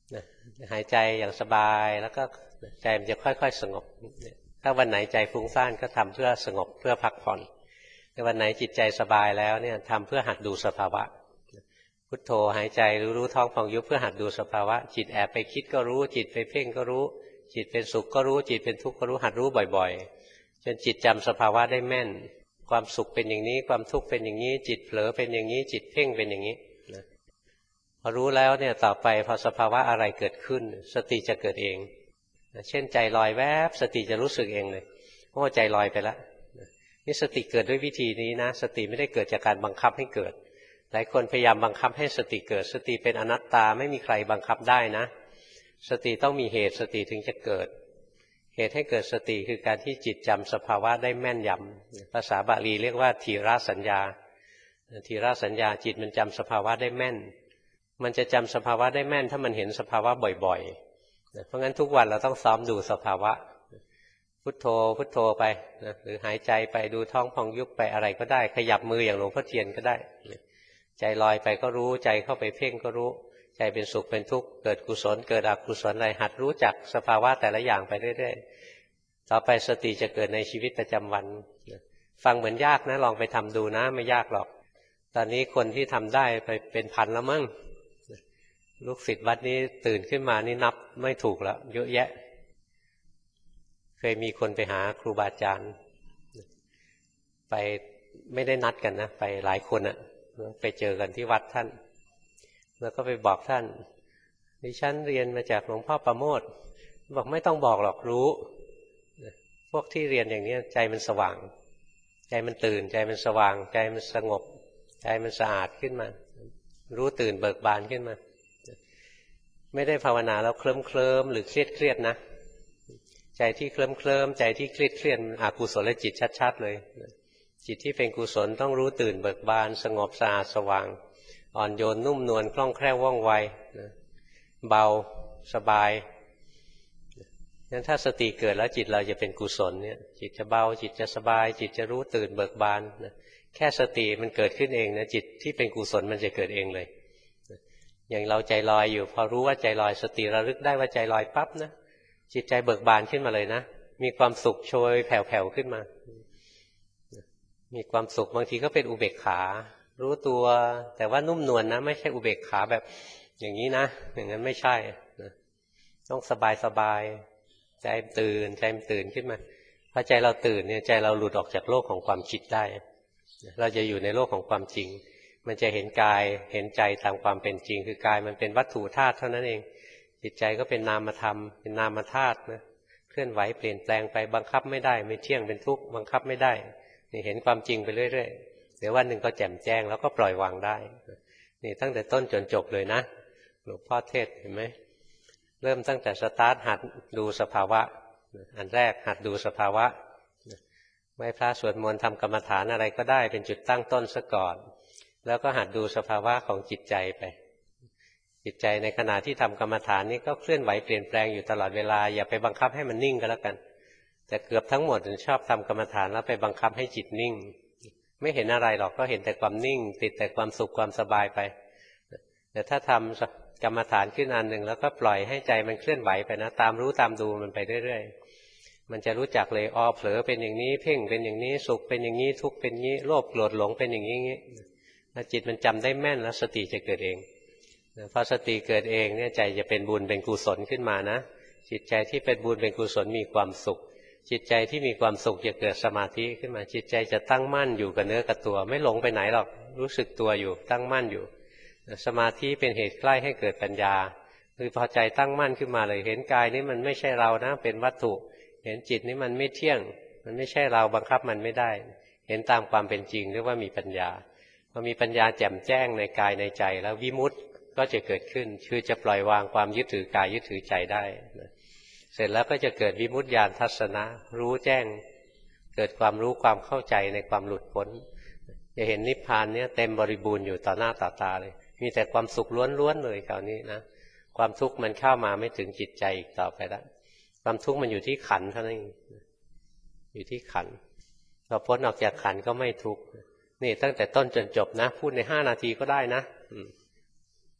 หายใจอย่างสบายแล้วก็ใจมันจะค่อยๆสงบถ้าวันไหนใจฟุ้งซ่านก็ทำเพื่อสงบเพื่อพักผ่อนแต่วันไหนจิตใจสบายแล้วเนี่ยทำเพื่อหัดดูสภาวะพุทโธหายใจรู้ท้องพองยุบเพื่อหัดดูสภาวะจิตแอบไปคิดก็รู้จิตไปเพ่งก็รู้จิตเป็นสุขก็รู้จิตเป็นทุกข์ก็รู้หัดรู้บ่อยๆจนจิตจำสภาวะได้แม่นความสุขเป็นอย่างนี้ความทุกข์เป็นอย่างนี้จิตเผลอเป็นอย่างนี้จิตเพ่งเป็นอย่างนี้นะพอรู้แล้วเนี่ยต่อไปพอสภาวะอะไรเกิดขึ้นสติจะเกิดเองเช่นใจลอยแวบสติจะรู้สึกเองเลยโอ้ใจลอยไปแล้วนี่สติเกิดด้วยวิธีนี้นะสติไม่ได้เกิดจากการบังคับให้เกิดหลายคนพยายามบังคับให้สติเกิดสติเป็นอนัตตาไม่มีใครบังคับได้นะสติต้องมีเหตุสติถึงจะเกิดเหตุให้เกิดสติคือการที่จิตจำสภาวะได้แม่นยำภาษาบาลีเรียกว่าทีฆสัญญาทีฆสัญญาจิตมันจำสภาวะได้แม่นมันจะจำสภาวะได้แม่นถ้ามันเห็นสภาวะบ่อยๆเพราะงั้นทุกวันเราต้องซ้อมดูสภาวะพุทโธพุทโธไปนะหรือหายใจไปดูท้องพองยุบไปอะไรก็ได้ขยับมืออย่างหลวงพ่อเทียนก็ได้ใจลอยไปก็รู้ใจเข้าไปเพ่งก็รู้ใจเป็นสุขเป็นทุกข์เกิดกุศลเกิดอกุศลอะไรหัดรู้จักสภาวะแต่ละอย่างไปเรื่อยๆต่อไปสติจะเกิดในชีวิตประจำวันฟังเหมือนยากนะลองไปทำดูนะไม่ยากหรอกตอนนี้คนที่ทำได้ไปเป็นพันแล้วมั้งลูกศิษย์วัดนี้ตื่นขึ้นมานี่นับไม่ถูกแล้วเยอะแยะเคยมีคนไปหาครูบาอาจารย์ไปไม่ได้นัดกันนะไปหลายคนอะไปเจอกันที่วัดท่านแล้วก็ไปบอกท่านดิฉันเรียนมาจากหลวงพ่อประโมทบอกไม่ต้องบอกหรอกรู้พวกที่เรียนอย่างนี้ใจมันสว่างใจมันตื่นใจมันสว่างใจมันสงบใจมันสะอาดขึ้นมารู้ตื่นเบิกบานขึ้นมาไม่ได้ภาวนาแล้วเคลิ้มหรือเครียดนะใจที่เคลิ้มใจที่เครียดอกุศลจิตชัดๆเลยจิตที่เป็นกุศลต้องรู้ตื่นเบิกบานสงบสะอาดสว่างอ่อนโยนนุ่มนวลคล่องแคล่วว่องไวเบาสบายงั้นถ้าสติเกิดแล้วจิตเราจะเป็นกุศลเนี่ยจิตจะเบาจิตจะสบายจิตจะรู้ตื่นเบิกบานแค่สติมันเกิดขึ้นเองนะจิตที่เป็นกุศลมันจะเกิดเองเลยอย่างเราใจลอยอยู่พอรู้ว่าใจลอยสติระลึกได้ว่าใจลอยปั๊บนะจิตใจเบิกบานขึ้นมาเลยนะมีความสุขโชยแผ่วๆขึ้นมามีความสุขบางทีก็เป็นอุเบกขารู้ตัวแต่ว่านุ่มนวลนะไม่ใช่อุเบกขาแบบอย่างนี้นะอย่างนั้นไม่ใช่นะต้องสบายใจตื่นขึ้นมาพอใจเราตื่นเนี่ยใจเราหลุดออกจากโลกของความคิดได้เราจะอยู่ในโลกของความจริงมันจะเห็นกายเห็นใจตามความเป็นจริงคือกายมันเป็นวัตถุธาตุเท่านั้นเองจิตใจก็เป็นนามธรรมเป็นนามธาตุนะเคลื่อนไหวเปลี่ยนแปลงไปบังคับไม่ได้ไม่เที่ยงเป็นทุกข์บังคับไม่ได้นี่เห็นความจริงไปเรื่อยๆเดี๋ยววันหนึ่งก็แจ่มแจ้งแล้วก็ปล่อยวางได้นี่ตั้งแต่ต้นจนจบเลยนะหลวงพ่อเทศเห็นไหมเริ่มตั้งแต่สตาร์ทหัดดูสภาวะอันแรกหัดดูสภาวะไหว้พระสวดมนต์ทำกรรมฐานอะไรก็ได้เป็นจุดตั้งต้นซะก่อนแล้วก็หัดดูสภาวะของจิตใจไปจิตใจในขณะที่ทำกรรมฐานนี้ก็เคลื่อนไหวเปลี่ยนแปลงอยู่ตลอดเวลาอย่าไปบังคับให้มันนิ่งก็แล้วกันแต่เกือบทั้งหมดชอบทำกรรมฐานแล้วไปบังคับให้จิตนิ่งไม่เห็นอะไรหรอกก็เห็นแต่ความนิ่งติดแต่ความสุขความสบายไปแต่ถ้าทำกรรมฐานขึ้นอันหนึ่งแล้วก็ปล่อยให้ใจมันเคลื่อนไหวไปนะตามรู้ตามดูมันไปเรื่อยๆมันจะรู้จักเลยเผลอเป็นอย่างนี้เพ่งเป็นอย่างนี้สุขเป็นอย่างนี้ทุกข์เป็นอย่างนี้โลภโกรธหลงเป็นอย่างนี้ถ้าจิตมันจำได้แม่นแล้วสติจะเกิดเองพอสติเกิดเองเนี่ยใจจะเป็นบุญเป็นกุศลขึ้นมานะจิตใจที่เป็นบุญเป็นกุศลมีความสุขจิตใจที่มีความสุขจะเกิดสมาธิขึ้นมาจิตใจจะตั้งมั่นอยู่กับเนื้อกับตัวไม่หลงไปไหนหรอกรู้สึกตัวอยู่ตั้งมั่นอยู่สมาธิเป็นเหตุใกล้ให้เกิดปัญญาคือพอใจตั้งมั่นขึ้นมาเลยเห็นกายนี้มันไม่ใช่เรานะเป็นวัตถุเห็นจิตนี้มันไม่เที่ยงมันไม่ใช่เราบังคับมันไม่ได้เห็นตามความเป็นจริงเรียกว่ามีปัญญาพอมีปัญญาแจ่มแจ้งในกายในใจแล้ววิมุตติก็จะเกิดขึ้นคือจะปล่อยวางความยึดถือกายยึดถือใจได้เสร็จแล้วก็จะเกิดวิมุตติญาณทัศนะรู้แจ้งเกิดความรู้ความเข้าใจในความหลุดพ้นจะเห็นนิพพานเนี่ยเต็มบริบูรณ์อยู่ต่อหน้าต่อตาเลยมีแต่ความสุขล้วนๆเลยคราวนี้นะความทุกข์มันเข้ามาไม่ถึงจิตใจอีกต่อไปแล้วความทุกข์มันอยู่ที่ขันธ์เท่านั้นเองอยู่ที่ขันธ์พอพ้นออกจากขันธ์ก็ไม่ทุกข์นี่ตั้งแต่ต้นจนจบนะพูดใน5 นาทีก็ได้นะ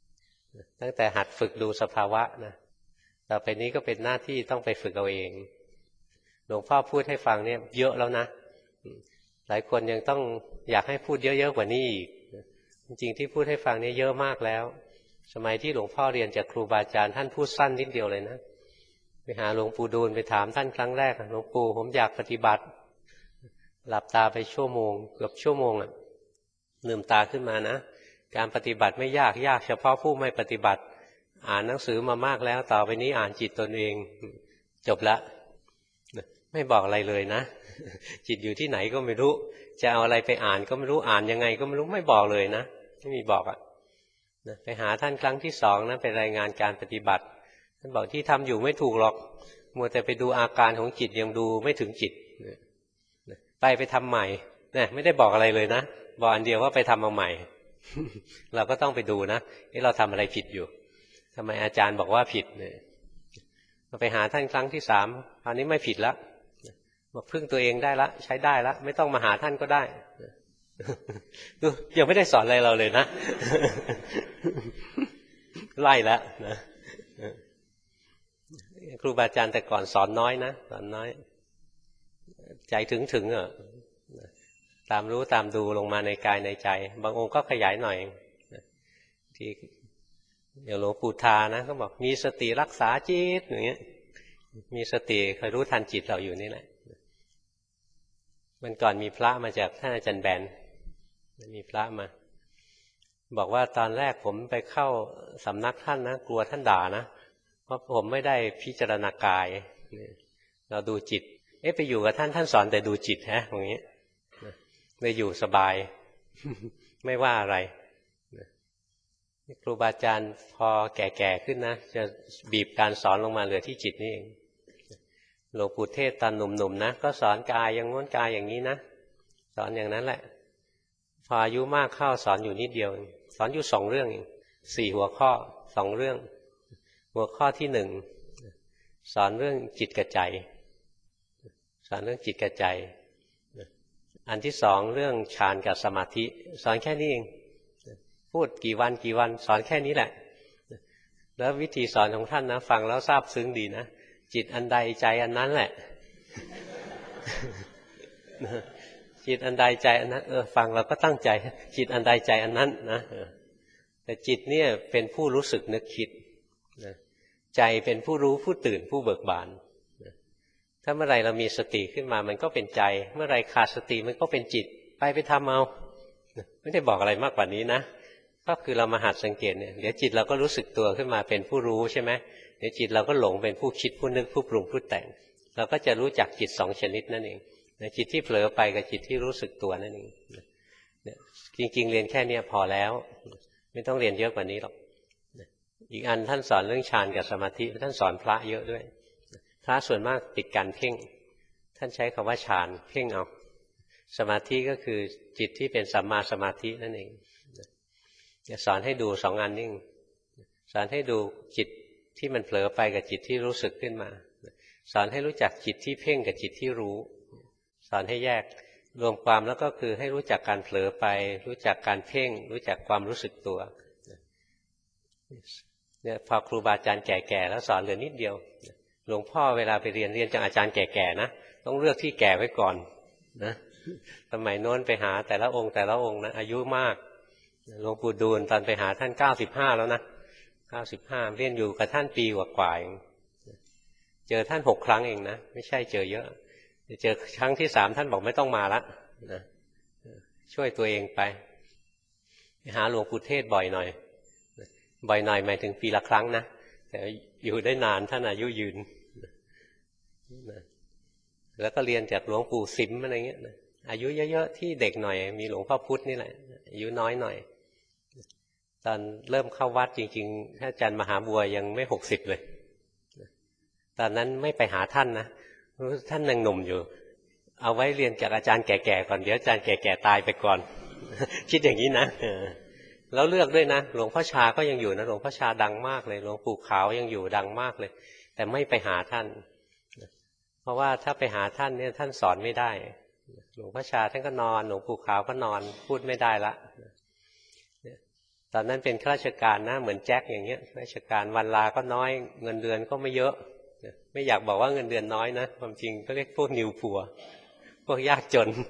ตั้งแต่หัดฝึกดูสภาวะนะต่อไปนี้ก็เป็นหน้าที่ต้องไปฝึกเอาเองหลวงพ่อพูดให้ฟังเนี่ยเยอะแล้วนะหลายคนยังต้องอยากให้พูดเยอะๆกว่านี้อีกจริงๆที่พูดให้ฟังเนี่ยเยอะมากแล้วสมัยที่หลวงพ่อเรียนจากครูบาอาจารย์ท่านพูดสั้นนิดเดียวเลยนะไปหาหลวงปู่ดูลไปถามท่านครั้งแรกหลวงปู่ผมอยากปฏิบัติหลับตาไปชั่วโมงเกือบชั่วโมงลืมตาขึ้นมานะการปฏิบัติไม่ยากเฉพาะผู้ไม่ปฏิบัติอ่านหนังสือมามากแล้วต่อไปนี้อ่านจิตตนเองจบละไม่บอกอะไรเลยนะจิตอยู่ที่ไหนก็ไม่รู้จะเอาอะไรไปอ่านก็ไม่รู้อ่านยังไงก็ไม่รู้ไม่บอกเลยนะไม่มีบอกไปหาท่านครั้งที่2นะไปรายงานการปฏิบัติท่านบอกที่ทำอยู่ไม่ถูกหรอกมัวแต่ไปดูอาการของจิตยังดูไม่ถึงจิตไปทำใหม่เนี่ยไม่ได้บอกอะไรเลยนะบอกอันเดียวว่าไปทำมาใหม่เราก็ต้องไปดูนะเราทำอะไรผิดอยู่ทำไมอาจารย์บอกว่าผิดเนี่ยไปหาท่านครั้งที่3คราวนี้ไม่ผิดแล้วบอกพึ่งตัวเองได้ละใช้ได้ละไม่ต้องมาหาท่านก็ได้ดูยังไม่ได้สอนอะไรเราเลยนะไล่แล้วนะครูบาอาจารย์แต่ก่อนสอนน้อยนะสอนน้อยใจถึงตามรู้ตามดูลงมาในกายในใจบางองค์ก็ขยายหน่อยที่อย่างหลวงปู่ทานะก็บอกมีสติรักษาจิตอย่างเงี้ยมีสติคอยรู้ทันจิตเราอยู่นี่แหละมันก่อนมีพระมาจากท่านอาจารย์แบนมีพระมาบอกว่าตอนแรกผมไปเข้าสำนักท่านนะกลัวท่านด่านะเพราะผมไม่ได้พิจารณากายเราดูจิตไปอยู่กับท่านสอนแต่ดูจิตฮะอย่างนี้เลยอยู่สบายไม่ว่าอะไรครูบาอาจารย์พอแก่ๆขึ้นนะจะบีบการสอนลงมาเหลือที่จิตนี่เองหลวงปู่เทศตอนหนุ่มๆนะก็สอนกายอย่างง้นกายอย่างนี้นะสอนอย่างนั้นแหละพออายุมากเข้าสอนอยู่นิดเดียวสอนอยู่2 เรื่อง4 หัวข้อ2 เรื่องหัวข้อที่1สอนเรื่องจิตกับใจสอนเรื่องจิตกับใจอันที่2เรื่องฌานกับสมาธิสอนแค่นี้เองพูดกี่วันสอนแค่นี้แหละแล้ววิธีสอนของท่านนะฟังแล้วซาบซึ้งดีนะจิตอันใดใจอันนั้นแหละจิตอันใดใจอันนั้นฟังเราก็ตั้งใจจิตอันใดใจอันนั้นนะแต่จิตเนี่ยเป็นผู้รู้สึกนึกคิดใจเป็นผู้รู้ผู้ตื่นผู้เบิกบานถ้าเมื่อไรเรามีสติขึ้นมามันก็เป็นใจเมื่อไรขาดสติมันก็เป็นจิตไปทำเอาไม่ได้บอกอะไรมากกว่านี้นะก็คือเรามาหัดสังเกตเนี่ยเดี๋ยวจิตเราก็รู้สึกตัวขึ้นมาเป็นผู้รู้ใช่ไหมเดี๋ยวจิตเราก็หลงเป็นผู้คิดผู้นึกผู้ปรุงผู้แต่งเราก็จะรู้จักจิต2 ชนิดนั่นเองจิตที่เผลอไปกับจิตที่รู้สึกตัวนั่นเองจริงๆเรียนแค่นี้พอแล้วไม่ต้องเรียนเยอะกว่านี้หรอกอีกอันท่านสอนเรื่องฌานกับสมาธิท่านสอนพระเยอะด้วยพระส่วนมากติดการเพ่งท่านใช้คำว่าฌานเพ่งเอาสมาธิก็คือจิตที่เป็นสัมมาสมาธินั่นเองจะสอนให้ดู2 อันนี่สอนให้ดูจิตที่มันเผลอไปกับจิตที่รู้สึกขึ้นมาสอนให้รู้จักจิตที่เพ่งกับจิตที่รู้สอนให้แยกรวมความแล้วก็คือให้รู้จักการเผลอไปรู้จักการเพ่งรู้จักความรู้สึกตัวเนี่ยพอครูบาอาจารย์แก่ๆแล้วสอนเหลือนิดเดียวหลวงพ่อเวลาไปเรียนจากอาจารย์แก่ๆนะต้องเลือกที่แก่ไว้ก่อนนะสมัยโน้นไปหาแต่ละองค์นะอายุมากหลวงปู่ดูลตอนไปหาท่าน95แล้วนะ95เรียนอยู่กับท่านปีกว่าๆเองเจอท่าน6 ครั้งเองนะไม่ใช่เจอเยอะเจอครั้งที่3ท่านบอกไม่ต้องมาละนะช่วยตัวเองไปหาหลวงปู่เทศบ่อยหน่อยหมายถึงปีละครั้งนะแต่อยู่ได้นานท่านอายุยืนแล้วก็เรียนจากหลวงปู่สิมอะไรเงี้ยอายุเยอะๆที่เด็กหน่อยมีหลวงพ่อพุธนี่แหละอายุน้อยหน่อยตอนเริ่มเข้าวัดจริงๆท่านอาจารย์มหาบัวยังไม่60เลยตอนนั้นไม่ไปหาท่านนะท่านยังหนุ่มอยู่เอาไว้เรียนจากอาจารย์แก่ๆก่อนเดี๋ยวอาจารย์แก่ๆตายไปก่อนคิดอย่างนี้นะแล้วเลือกด้วยนะหลวงพ่อชาก็ยังอยู่นะหลวงพ่อชาดังมากเลยหลวงปู่ขาวยังอยู่ดังมากเลยแต่ไม่ไปหาท่านเพราะว่าถ้าไปหาท่านเนี่ยท่านสอนไม่ได้หลวงพ่อชาท่านก็นอนหลวงปู่ขาวก็นอนพูดไม่ได้ละตอนนั้นเป็นข้าราชการนะเหมือนแจ็คอย่างเงี้ยราชการวันลาก็น้อยเงินเดือนก็ไม่เยอะไม่อยากบอกว่าเงินเดือนน้อยนะความจริงก็เรียกพวกนิวพัวพวกยากจน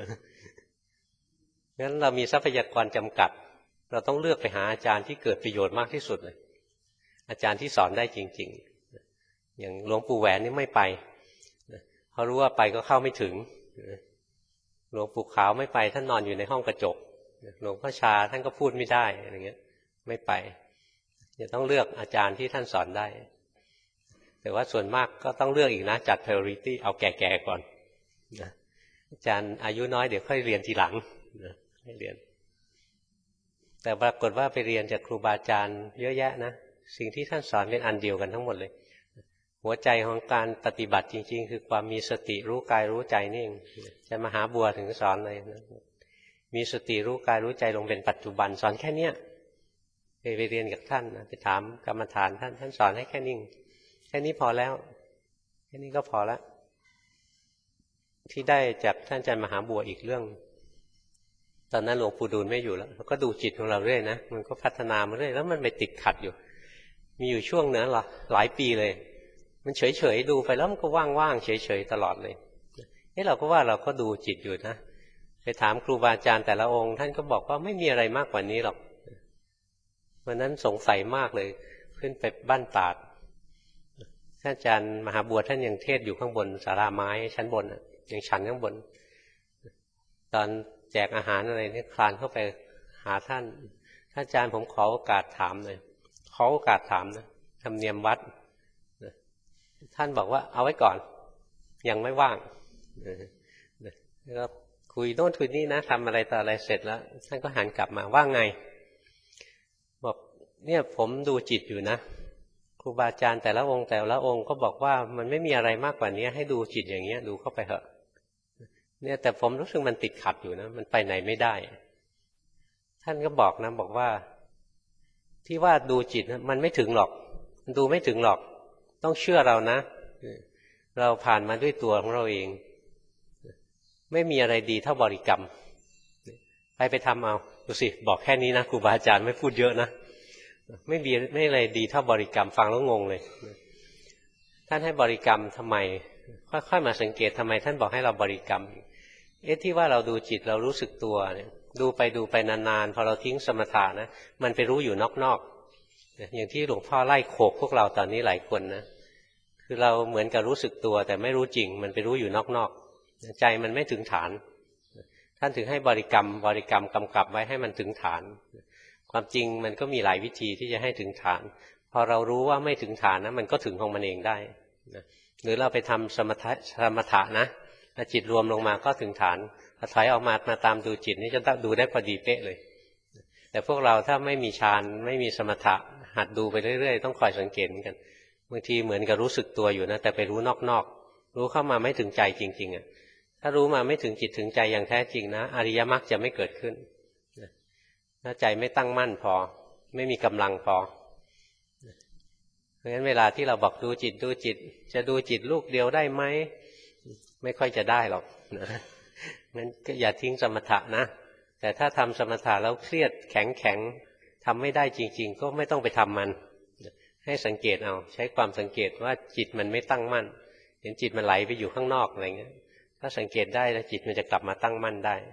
งั้นเรามีทรัพยากรจำกัดเราต้องเลือกไปหาอาจารย์ที่เกิดประโยชน์มากที่สุดเลยอาจารย์ที่สอนได้จริงๆอย่างหลวงปู่แหวนนี่ไม่ไปเพราะรู้ว่าไปก็เข้าไม่ถึงหลวงปู่ขาวไม่ไปท่านนอนอยู่ในห้องกระจกหลวงพ่อชาท่านก็พูดไม่ได้อะไรเงี้ยไม่ไปจะต้องเลือกอาจารย์ที่ท่านสอนได้แต่ว่าส่วนมากก็ต้องเลือกอีกนะจัด priority เอาแก่ๆก่อนอาจารย์อายุน้อยเดี๋ยวค่อยเรียนทีหลังให้เรียนแต่ปรากฏว่าไปเรียนจากครูบาอาจารย์เยอะแยะนะสิ่งที่ท่านสอนเป็นอันเดียวกันทั้งหมดเลยหัวใจของการปฏิบัติจริงๆคือความมีสติรู้กายรู้ใจนี่เองจะมหาบัวถึงสอนเลยนะมีสติรู้กายรู้ใจลงเป็นปัจจุบันสอนแค่เนี้ยไปเรียนกับท่านนะไปถามกรรมฐานท่านสอนให้แค่นี้แค่นี้พอแล้วแค่นี้ก็พอแล้วที่ได้จากท่านอาจารย์มหาบัวอีกเรื่องตอนนั้นหลวงปู่ดูลไม่อยู่แล้วเราก็ดูจิตของเราเรื่อยนะมันก็พัฒนามาเรื่อยแล้วมันไปติดขัดอยู่มีอยู่ช่วงนั้นหลายปีเลยมันเฉยๆดูไปแล้วมันก็ว่างๆเฉยๆตลอดเลยเราก็ว่าเราก็ดูจิตอยู่นะไปถามครูบาอาจารย์แต่ละองค์ท่านก็บอกว่าไม่มีอะไรมากกว่านี้หรอกวันนั้นสงสัยมากเลยขึ้นไปบ้านตาดท่านอาจารย์มหาบัวท่านยังเทศอยู่ข้างบนศาลาไม้ชั้นบนยังฉันข้างบนตอนแจกอาหารอะไรนี่คลานเข้าไปหาท่านอาจารย์ผมขอโอกาสถามเลยขอโอกาสถามนะธรรมเนียมวัดท่านบอกว่าเอาไว้ก่อนยังไม่ว่างแล้วก็คุยโน่นคุยนี่นะทำอะไรต่ออะไรเสร็จแล้วท่านก็หันกลับมาว่าไงบอกเนี่ยผมดูจิตอยู่นะครูบาอาจารย์แต่ละองค์ก็บอกว่ามันไม่มีอะไรมากกว่านี้ให้ดูจิตอย่างเงี้ยดูเข้าไปเถอะเนี่ยแต่ผมรู้สึกมันติดขัดอยู่นะมันไปไหนไม่ได้ท่านก็บอกนะบอกว่าที่ว่าดูจิตมันไม่ถึงหรอกมันดูไม่ถึงหรอกต้องเชื่อเรานะเราผ่านมาด้วยตัวของเราเองไม่มีอะไรดีเท่าบริกรรมไปทำเอาดูสิบอกแค่นี้นะครูบาอาจารย์ไม่พูดเยอะนะไม่อะไรดีเท่าบริกรรมฟังแล้วงงเลยท่านให้บริกรรมทำไมค่อยๆมาสังเกตทำไมท่านบอกให้เราบริกรรมที่ว่าเราดูจิตเรารู้สึกตัวเนี่ยดูไปนานๆพอเราทิ้งสมถะนะมันไปรู้อยู่นอกๆอย่างที่หลวงพ่อไล่โขกพวกเราตอนนี้หลายคนนะคือเราเหมือนกับรู้สึกตัวแต่ไม่รู้จริงมันไปรู้อยู่นอกๆใจมันไม่ถึงฐานท่านถึงให้บริกรรมกำกับไว้ให้มันถึงฐานความจริงมันก็มีหลายวิธีที่จะให้ถึงฐานพอเรารู้ว่าไม่ถึงฐานนะมันก็ถึงของมันเองได้หรือเราไปทำสมถะนะจิตรวมลงมาก็ถึงฐานพอถอยออกมาตามดูจิตนี่จะดูได้พอดีเป๊ะเลยแต่พวกเราถ้าไม่มีฌานไม่มีสมถะหัดดูไปเรื่อยๆต้องคอยสังเกตเหมือนกันบางทีเหมือนกับรู้สึกตัวอยู่นะแต่ไปรู้นอกๆรู้เข้ามาไม่ถึงใจจริงๆถ้ารู้มาไม่ถึงจิตถึงใจอย่างแท้จริงนะอริยมรรคจะไม่เกิดขึ้นถ้าใจไม่ตั้งมั่นพอไม่มีกำลังพอเพราะฉะนั้นเวลาที่เราบอกดูจิตจะดูจิตลูกเดียวได้ไหมไม่ค่อยจะได้หรอกงั้นก็อย่าทิ้งสมถะนะแต่ถ้าทำสมถะแล้วเครียดแข็งทำไม่ได้จริงๆก็ไม่ต้องไปทำมันให้สังเกตเอาใช้ความสังเกตว่าจิตมันไม่ตั้งมั่นเห็นจิตมันไหลไปอยู่ข้างนอกอะไรเงี้ยถ้าสังเกตได้แล้วจิตมันจะกลับมาตั้งมั่นได้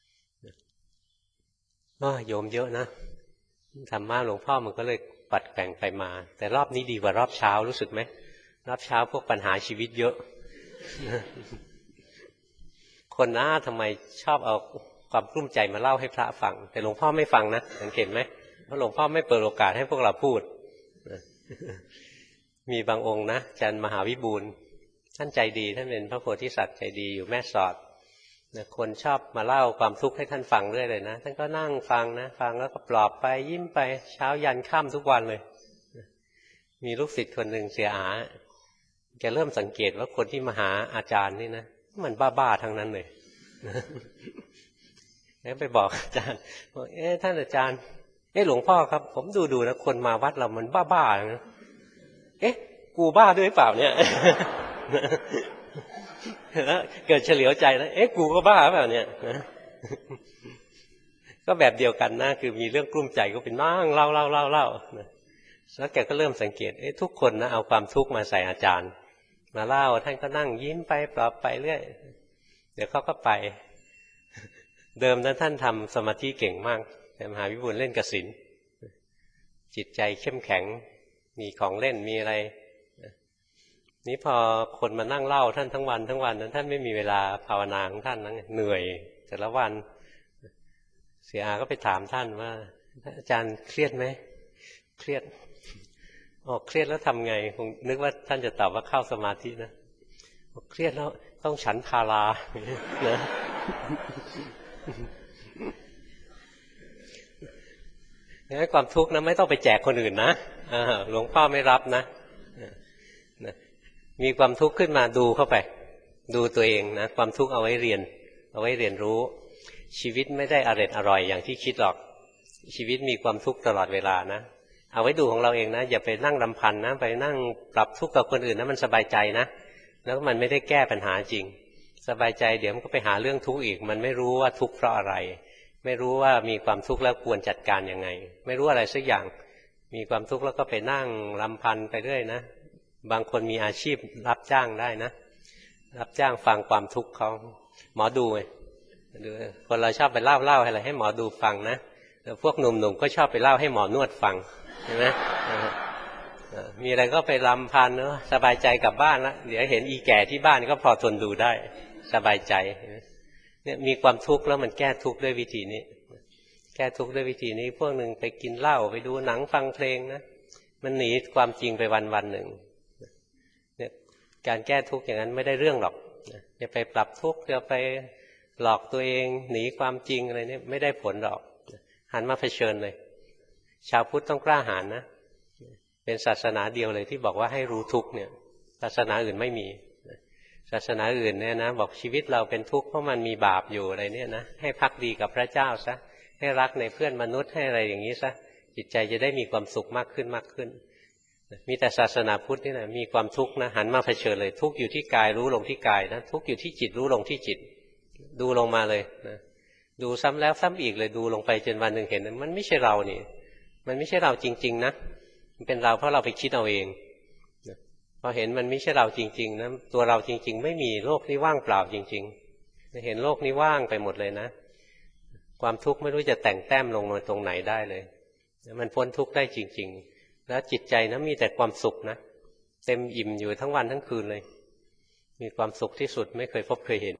โยมเยอะนะธรรมะหลวงพ่อมันก็เลยปัดแบ่งไปมาแต่รอบนี้ดีกว่ารอบเช้ารู้สึกไหมรอบเช้าพวกปัญหาชีวิตเยอะคนทำไมชอบเอาความกลุ้มใจมาเล่าให้พระฟังแต่หลวงพ่อไม่ฟังนะสังเกตไหมเพราะหลวงพ่อไม่เปิดโอกาสให้พวกเราพูดมีบางองค์นะอาจารย์มหาวิบูลย์ท่านใจดีท่านเป็นพระโพธิสัตว์ใจดีอยู่แม่สอดคนชอบมาเล่าความทุกข์ให้ท่านฟังเรื่อยเลยนะท่านก็นั่งฟังนะฟังแล้วก็ปลอบไปยิ้มไปเช้ายันค่ำทุกวันเลยมีลูกศิษย์คนหนึ่งเสียอาแกเริ่มสังเกตว่าคนที่มาหาอาจารย์นี่นะมันบ้าๆทั้งนั้นเลยแล้วไปบอกอาจารย์บอกท่านอาจารย์หลวงพ่อครับผมดูนะคนมาวัดเรามันบ้าๆนะกูบ้าด้วยเปล่าเนี่ยเกิดเฉลียวใจแล้วกูก็บ้าเปล่าเนี่ยก็แบบเดียวกันนะคือมีเรื่องกลุ้มใจก็เป็นนั่งเล่าแล้วแกก็เริ่มสังเกตทุกคนนะเอาความทุกข์มาใส่อาจารย์มาเล่าท่านก็นั่งยิ้มไปปลอบไปเรื่อยเดี๋ยวเขาก็ไปเดิมนั้นท่านทำสมาธิเก่งมากแต่มหาวิบูลย์เล่นกสิณจิตใจเข้มแข็งมีของเล่นมีอะไรนี้พอคนมานั่งเล่าท่านทั้งวันนั้นท่านไม่มีเวลาภาวนาของท่านนะเหนื่อยแต่ละวันเสียอาก็ไปถามท่านว่าอาจารย์เครียดไหมเครียดเครียดแล้วทำไงคงนึกว่าท่านจะตอบว่าเข้าสมาธินะเครียดแล้วต้องฉันพารานะงั้นความทุกข์นะไม่ต้องไปแจกคนอื่นนะหลวงพ่อไม่รับนะมีความทุกข์ขึ้นมาดูเข้าไปดูตัวเองนะความทุกข์เอาไว้เรียนเอาไว้เรียนรู้ชีวิตไม่ได้อร่อยอย่างที่คิดหรอกชีวิตมีความทุกข์ตลอดเวลานะเอาไว้ดูของเราเองนะอย่าไปนั่งรำพันนะไปนั่งปรับทุกข์กับคนอื่นนะมันสบายใจนะแล้วมันไม่ได้แก้ปัญหาจริงสบายใจเดี๋ยวมันก็ไปหาเรื่องทุกข์อีกมันไม่รู้ว่าทุกข์เพราะอะไรไม่รู้ว่ามีความทุกข์แล้วควรจัดการยังไงไม่รู้อะไรสักอย่างมีความทุกข์แล้วก็ไปนั่งรำพันไปเรื่อยนะบางคนมีอาชีพรับจ้างได้นะรับจ้างฟังความทุกข์เขาหมอดูคนเราชอบไปเล่าอะไรให้หมอดูฟังนะแล้วพวกหนุ่มๆก็ชอบไปเล่าให้หมอนวดฟังเห็นไหมมีอะไรก็ไปรำพันเนอะสบายใจกลับบ้านแล้วเดี๋ยวเห็นอีแก่ที่บ้านก็พอทนดูได้สบายใจเนี่ยมีความทุกข์แล้วมันแก้ทุกข์ด้วยวิธีนี้แก้ทุกข์ด้วยวิธีนี้พวกหนึ่งไปกินเหล้าไปดูหนังฟังเพลงนะมันหนีความจริงไปวันหนึ่งเนี่ยการแก้ทุกข์อย่างนั้นไม่ได้เรื่องหรอกอย่าไปปรับทุกข์อย่าไปหลอกตัวเองหนีความจริงอะไรเนี่ยไม่ได้ผลหรอกหันมาเผชิญเลยชาวพุทธต้องกล้าหาญนะเป็นศาสนาเดียวเลยที่บอกว่าให้รู้ทุกข์เนี่ยศาสนาอื่นไม่มีศาสนาอื่นเนี่ยนะบอกชีวิตเราเป็นทุกข์เพราะมันมีบาปอยู่อะไรเนี่ยนะให้ภักดีกับพระเจ้าซะให้รักในเพื่อนมนุษย์ให้อะไรอย่างนี้ซะจิตใจจะได้มีความสุขมากขึ้นมีแต่ศาสนาพุทธนี่แหละมีความทุกข์นะหันมาเผชิญเลยทุกข์อยู่ที่กายรู้ลงที่กายนะทุกข์อยู่ที่จิตรู้ลงที่จิตดูลงมาเลยนะดูซ้ำแล้วซ้ำอีกเลยดูลงไปจนวันหนึ่งเห็นมันไม่ใช่เรานี่มันไม่ใช่เราจริงๆนะมันเป็นเราเพราะเราไปคิดเอาเองพอเห็นมันไม่ใช่เราจริงๆนะตัวเราจริงๆไม่มีโลกนี้ว่างเปล่าจริงๆเห็นโลกนี้ว่างไปหมดเลยนะความทุกข์ไม่รู้จะแต่งแต้มลงมาตรงไหนได้เลยมันพ้นทุกข์ได้จริงๆแล้วจิตใจนะมีแต่ความสุขนะเต็มอิ่มอยู่ทั้งวันทั้งคืนเลยมีความสุขที่สุดไม่เคยพบเคยเห็น